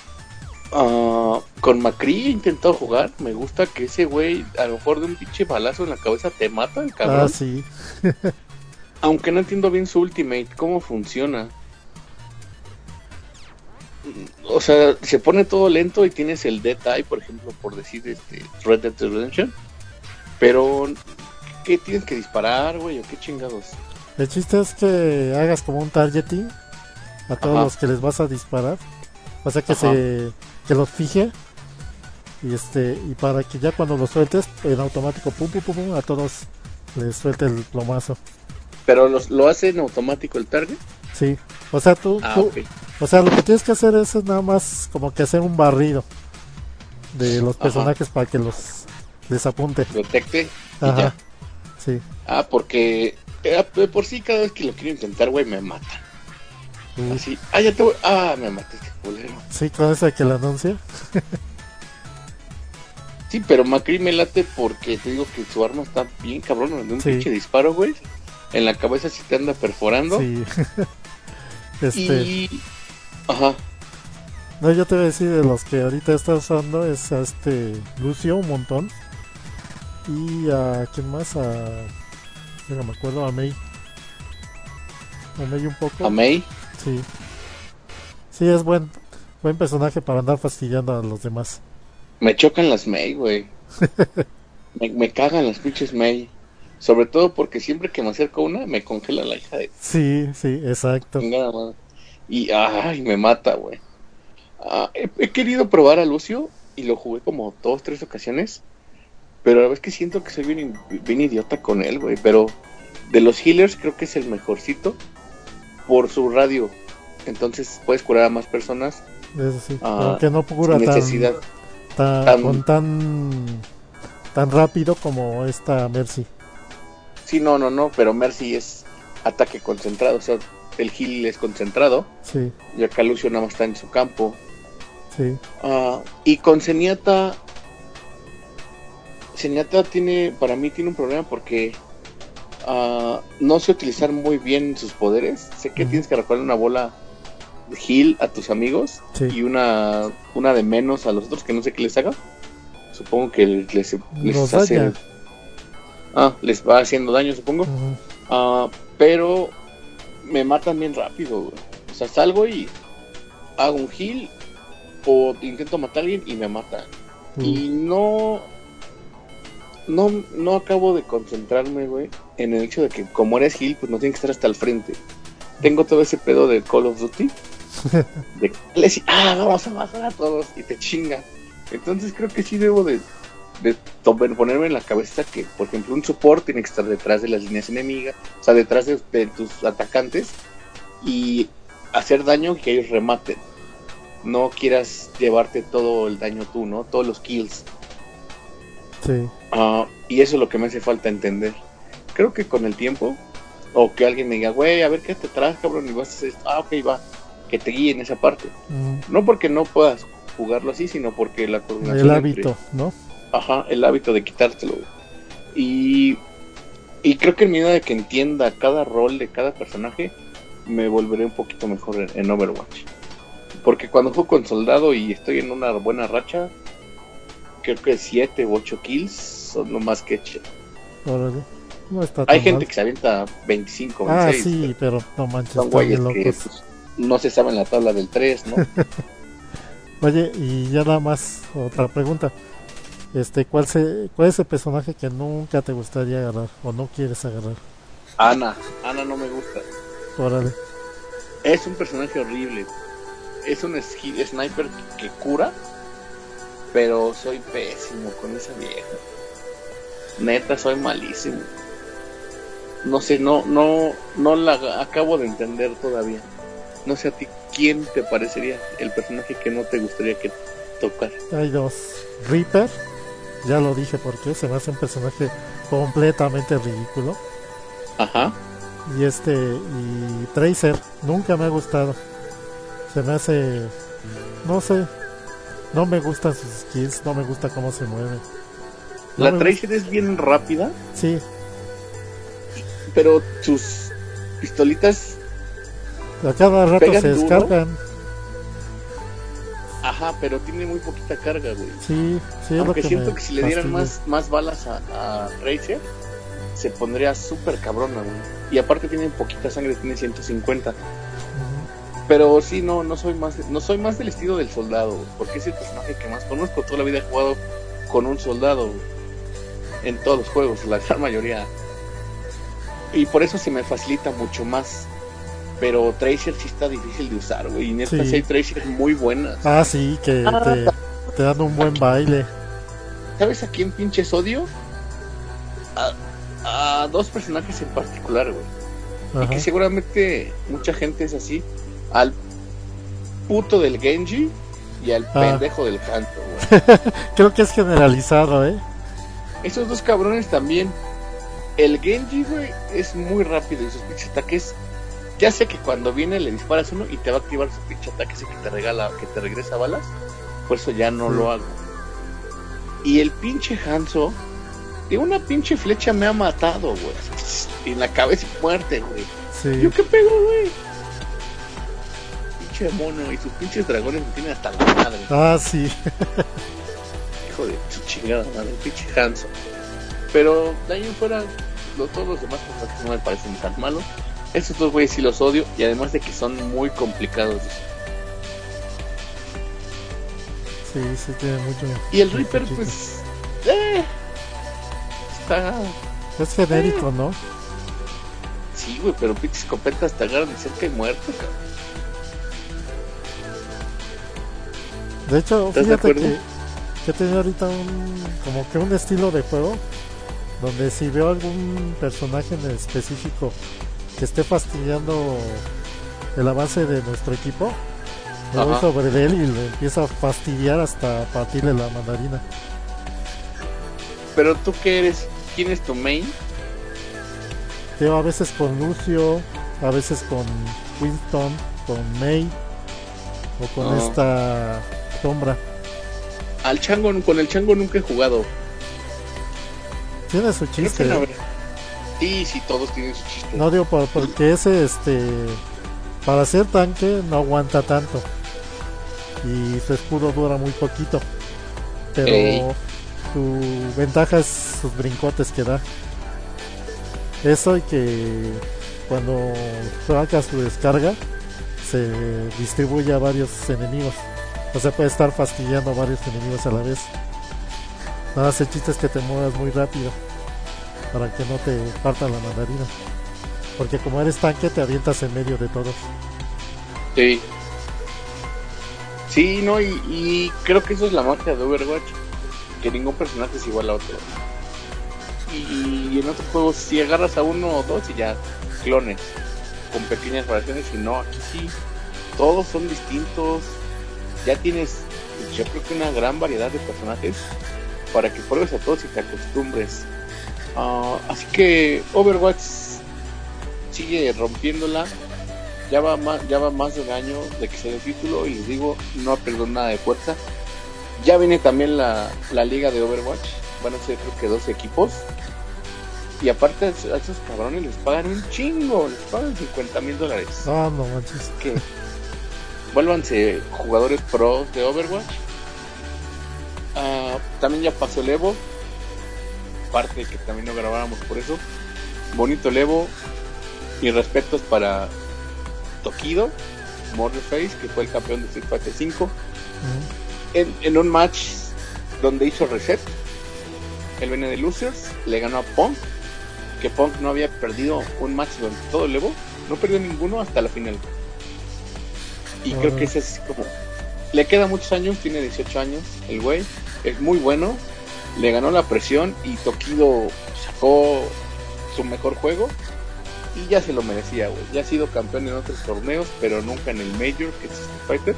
Con Macri he intentado jugar. Me gusta que ese güey, a lo mejor de un pinche balazo en la cabeza te mata el cabrón. Sí. Aunque no entiendo bien su ultimate, cómo funciona. O sea, se pone todo lento y tienes el Dead Eye, por ejemplo, por decir Red Dead Redemption. Pero, ¿qué tienes que disparar, güey? ¿O qué chingados? El chiste es que hagas como un targeting a todos Ajá. los que les vas a disparar. O sea que Ajá. que los fije. Y para que ya cuando los sueltes, en automático, pum, pum, pum, pum, a todos les suelte el plomazo. Pero lo hace en automático el target. Sí. O sea, Ok. o sea, lo que tienes que hacer es nada más como que hacer un barrido de los personajes para que les apunte. Detecte y Ajá. ya. Sí. Porque de por sí cada vez que lo quiero intentar, güey, me mata. Uy. Así, ya te voy. Me maté este culero. Sí, con eso de que lo anuncia. Sí, pero Macri me late porque te digo que su arma está bien cabrón. De un Sí. pinche disparo, güey. En la cabeza sí te anda perforando. Sí. Y... Ajá. No, yo te voy a decir de los que ahorita está usando es a Lucio un montón. Y a ¿quién más? Ya no me acuerdo, a Mei. A Mei un poco. A Mei. Sí. Sí, es buen personaje para andar fastidiando a los demás. Me chocan las Mei, güey. me cagan las pinches Mei. Sobre todo porque siempre que me acerco a una, me congela la hija de... Sí, exacto. Chingada madre. Y, me mata, güey. He querido probar a Lucio y lo jugué como 2-3 ocasiones. Pero la verdad es que siento que soy bien idiota con él, güey. Pero de los healers creo que es el mejorcito por su radio. Entonces puedes curar a más personas Eso sí. Aunque no cura sin necesidad. tan rápido como esta Mercy. Sí, no, pero Mercy es ataque concentrado. O sea, el heal es concentrado. Sí, Y acá Lucio nada más está en su campo. sí. Y con Zenyatta Zenyatta para mí tiene un problema porque no sé utilizar muy bien sus poderes. Sé que tienes que recoger una bola de heal a tus amigos, sí, y una de menos a los otros, que no sé qué les haga. Supongo que les los hace... daña. les va haciendo daño, supongo. Ujú. Pero me matan bien rápido, güey. O sea, salgo y hago un heal o intento matar a alguien y me matan. Y no acabo de concentrarme, güey, en el hecho de que como eres heal, pues no tienes que estar hasta el frente. Tengo todo ese pedo de Call of Duty de que le decís, vamos a matar a todos, y te chingan. Entonces creo que sí debo de ponerme en la cabeza que, por ejemplo, un support tiene que estar detrás de las líneas enemigas, o sea, detrás de tus atacantes, y hacer daño y que ellos rematen. No quieras llevarte todo el daño tú, ¿no? Todos los kills. Sí. Y eso es lo que me hace falta entender. Creo que con el tiempo, o que alguien me diga, güey, a ver qué te traes, cabrón, y vas a hacer esto. Ok, va, que te guíe en esa parte. No porque no puedas jugarlo así, sino porque la coordinación... El hábito, ¿no? El hábito de quitártelo. Y creo que en medida de que entienda cada rol de cada personaje, me volveré un poquito mejor en Overwatch. Porque cuando juego con soldado y estoy en una buena racha, creo que 7 u 8 kills son lo más que he hecho. Órale. No está Hay tan gente mal. que se avienta 25, 26. Sí, pero no manches, son están güeyes bien que locos. pues, no se saben la tabla del 3, ¿no? Oye, y ya nada más otra pregunta. ¿Cuál es el personaje que nunca te gustaría agarrar o no quieres agarrar? Ana no me gusta. Órale. Es un personaje horrible. Es un sniper que cura, pero soy pésimo con esa vieja. Neta, soy malísimo. No sé, no la acabo de entender todavía. No sé a ti, ¿quién te parecería el personaje que no te gustaría que tocara? Hay dos. Reaper, ya lo dije porque se me hace un personaje completamente ridículo. Ajá. Y Tracer, nunca me ha gustado. Se me hace, no sé, no me gustan sus skills, no me gusta cómo se mueve. La Tracer es bien rápida. Sí. Pero sus pistolitas A cada rato pegan se duro. descargan. Ajá, pero tiene muy poquita carga, güey. Sí, es lo Aunque que siento me que si le dieran fastidia. más balas a Tracer, se pondría súper cabrona, güey. Y aparte tiene poquita sangre, tiene 150. Ujú. Pero sí, no soy más del estilo del soldado, porque es el personaje que más conozco. Toda la vida he jugado con un soldado en todos los juegos, la gran mayoría. Y por eso se me facilita mucho más. Pero Tracer sí está difícil de usar, güey. Y neta, sí hay Tracers muy buenas. Sí, que te dan un buen baile. ¿Sabes a quién pinches odio? A dos personajes en particular, güey. Ajá. Y que seguramente mucha gente es así. Al puto del Genji y al pendejo del Hanzo, güey. Creo que es generalizado, Esos dos cabrones también. El Genji, güey, es muy rápido y sus pinches ataques. Ya sé que cuando viene le disparas uno y te va a activar su pinche ataque ese que te regresa balas. Por eso ya no lo hago. Y el pinche Hanzo, de una pinche flecha me ha matado, güey. En la cabeza y muerte, güey. Sí. ¿Yo qué pego, güey? Pinche mono y sus pinches dragones me tienen hasta la madre. Sí. Hijo de su chingada madre, el pinche Hanzo. Pero de ahí en fuera, todos los demás personajes no me parecen tan malos. Estos dos güeyes sí los odio, y además de que son muy complicados. Sí, tiene mucho. Y el Reaper, pues, está... Es genérico, ¿no? Sí, güey, pero pinche escopeta hasta agarran de cerca y muerto, cabrón. De hecho, ¿Estás de fíjate acuerdo? que tenía ahorita como que un estilo de juego donde si veo algún personaje en específico que esté fastidiando el avance de nuestro equipo, me voy sobre él y le empiezo a fastidiar hasta partirle la mandarina. Pero tú qué eres, ¿quién es tu main? Yo a veces con Lucio, a veces con Winston, con Mei o con esta Sombra. Con el chango nunca he jugado. Tiene su chiste. Sí, todos tienen su chiste. No digo porque ese, para ser tanque no aguanta tanto. Y su escudo dura muy poquito. Pero su ventaja es sus brincotes que da. Eso y que cuando saca su descarga se distribuye a varios enemigos. O sea, puede estar fastidiando a varios enemigos a la vez. Nada más el chiste es que te muevas muy rápido para que no te partan la mandarina. Porque como eres tanque te avientas en medio de todos. Sí, no, y creo que eso es la magia de Overwatch, que ningún personaje es igual a otro. Y en otros juegos si agarras a uno o dos y ya clones con pequeñas variaciones, y no, aquí sí todos son distintos. Ya tienes, yo creo que una gran variedad de personajes para que pruebes a todos y te acostumbres. Así que Overwatch sigue rompiéndola. Ya va más de un año de que se dio el título y les digo, no ha perdido nada de fuerza. Ya viene también la liga de Overwatch. Van a ser creo que 12 equipos. Y aparte a esos cabrones les pagan un chingo. Les pagan $50,000. Ah, no manches. Que vuélvanse jugadores pros de Overwatch. También ya pasó el Evo. Aparte que también no grabáramos por eso. Bonito el Evo. Y respetos para Tokido, Murderface, que fue el campeón de Street Fighter 5. En un match donde hizo reset, él viene de Losers, le ganó a Punk, que Punk no había perdido un match durante todo el Evo, no perdió ninguno hasta la final. Y creo que ese es como, le queda muchos años, tiene 18 años el güey, es muy bueno, le ganó la presión y Tokido sacó su mejor juego. Y ya se lo merecía, güey. Ya ha sido campeón en otros torneos, pero nunca en el Major, que es Street Fighter.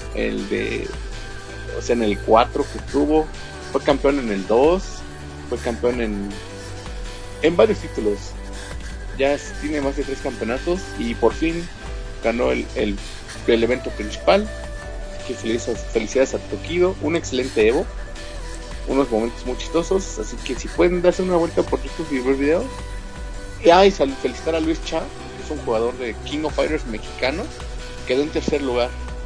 En el 4 que tuvo. Fue campeón en el 2. Fue campeón en varios títulos. Ya tiene más de 3 campeonatos. Y por fin ganó el evento principal. Que felicidades a Tokido. Un excelente Evo. Unos momentos muy chistosos. Así que si pueden darse una vuelta por YouTube y ver videos. Y felicitar a Luis Cha, que es un jugador de King of Fighters mexicano, quedó en tercer lugar.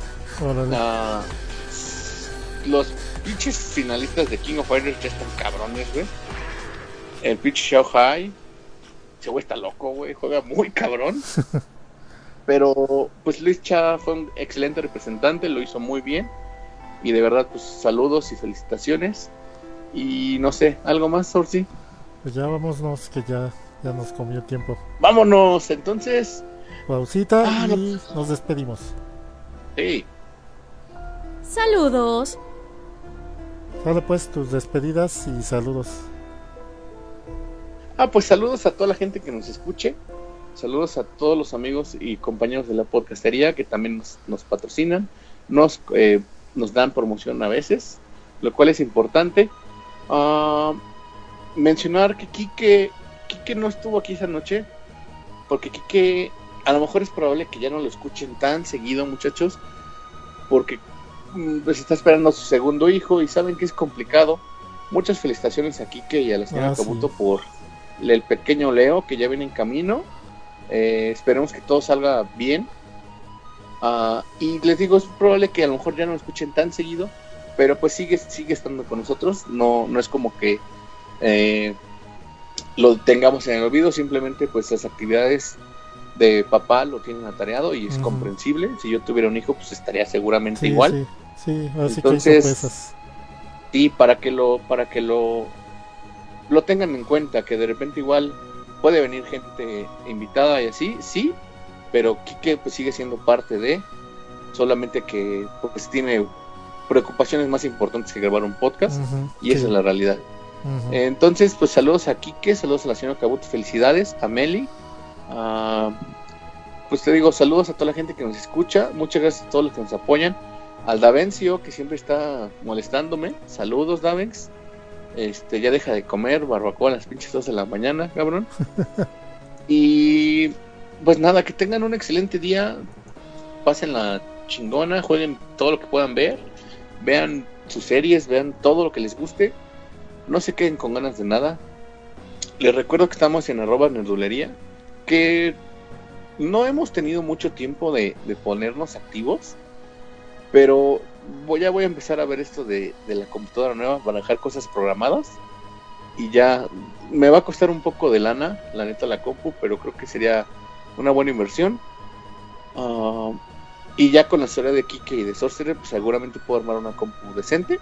Los pinches finalistas de King of Fighters ya están cabrones, güey. El pinche Xiao Hai, ese güey está loco, güey, juega muy cabrón. Pero pues Luis Cha fue un excelente representante, lo hizo muy bien. Y de verdad, pues saludos y felicitaciones. Y no sé, ¿algo más, Orsi? Pues ya vámonos, que ya nos comió el tiempo. Vámonos, entonces. Pausita y nos despedimos. Sí. Saludos. Sale pues tus despedidas y saludos. Pues saludos a toda la gente que nos escuche. Saludos a todos los amigos y compañeros de la podcastería que también nos patrocinan. Nos dan promoción a veces, lo cual es importante. Mencionar que Quique no estuvo aquí esa noche, porque Quique a lo mejor es probable que ya no lo escuchen tan seguido, muchachos, porque pues está esperando a su segundo hijo y saben que es complicado. Muchas felicitaciones a Quique y a la señora Kabuto por el pequeño Leo que ya viene en camino. Esperemos que todo salga bien. Y les digo, es probable que a lo mejor ya no lo escuchen tan seguido, pero pues sigue estando con nosotros. No es como que lo tengamos en el olvido, simplemente pues las actividades de papá lo tienen atareado y es comprensible. Si yo tuviera un hijo, pues estaría seguramente igual. Sí, así entonces sí, para que lo tengan en cuenta, que de repente igual puede venir gente invitada y así, sí, pero Quique pues sigue siendo parte de, solamente que pues tiene preocupaciones más importantes que grabar un podcast, y esa es la realidad. Entonces pues saludos a Quique, saludos a la señora Kabuto, felicidades a Meli, pues te digo, saludos a toda la gente que nos escucha, muchas gracias a todos los que nos apoyan, al Davencio que siempre está molestándome, saludos Davenx, ya deja de comer barbacoa a las pinches 2 de la mañana, cabrón. Y pues nada, que tengan un excelente día, pasen la chingona, jueguen todo lo que puedan ver, vean sus series, vean todo lo que les guste, no se queden con ganas de nada, Les recuerdo que estamos en @nerdulería, que no hemos tenido mucho tiempo de ponernos activos, pero ya voy a empezar a ver esto de la computadora nueva para dejar cosas programadas, y ya me va a costar un poco de lana, la neta, la compu, pero creo que sería una buena inversión. Y ya con la historia de Kike y de Sorcerer, pues seguramente puedo armar una compu decente.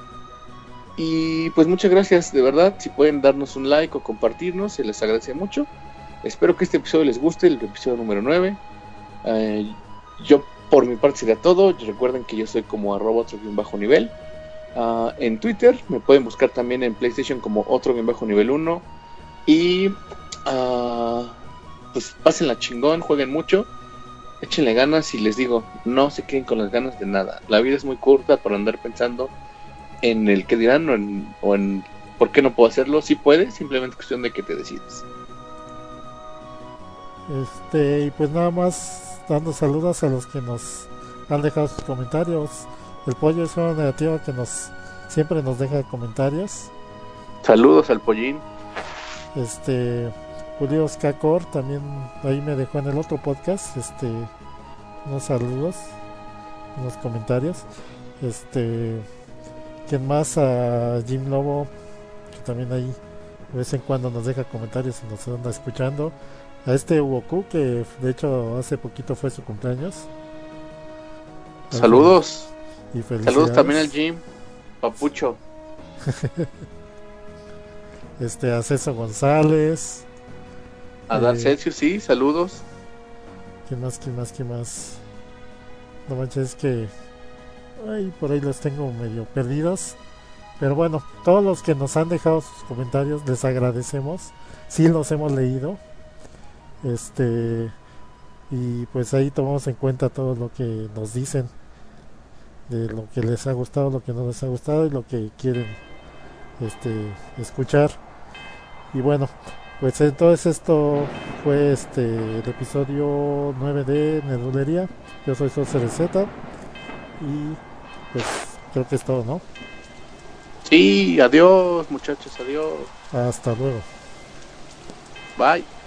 Y pues muchas gracias, de verdad. Si pueden darnos un like o compartirnos, se les agradece mucho. Espero que este episodio les guste, el episodio número 9. Yo por mi parte sería todo. Recuerden que yo soy como @otro_nivel. En Twitter me pueden buscar también en PlayStation como otro_nivel 1. Y pues pásenla chingón, jueguen mucho, échenle ganas, y les digo, no se queden con las ganas de nada. La vida es muy corta para andar pensando en el que dirán o en por qué no puedo hacerlo. Si puedes, simplemente cuestión de que te decidas. Y pues nada más dando saludos a los que nos han dejado sus comentarios. El pollo es una negativa que siempre nos deja comentarios. Saludos al pollín. Julio Skakor también ahí me dejó en el otro podcast unos saludos, unos comentarios. ¿Quién más? A Jim Lobo, que también ahí de vez en cuando nos deja comentarios y nos anda escuchando. A Woku, que de hecho hace poquito fue su cumpleaños. Saludos. Y felicidades. Saludos también al Jim Papucho. A César González. A Dar Celsius, sí, saludos. ¿Quién más? No manches, es que por ahí los tengo medio perdidos. Pero bueno, todos los que nos han dejado sus comentarios les agradecemos. Sí los hemos leído. Y pues ahí tomamos en cuenta todo lo que nos dicen, de lo que les ha gustado, lo que no les ha gustado y lo que quieren escuchar. Y bueno, pues entonces esto fue el episodio 9 de Nerdulería. Yo soy Sorcerer Z y pues creo que es todo, ¿no? Sí, adiós muchachos, adiós. Hasta luego. Bye.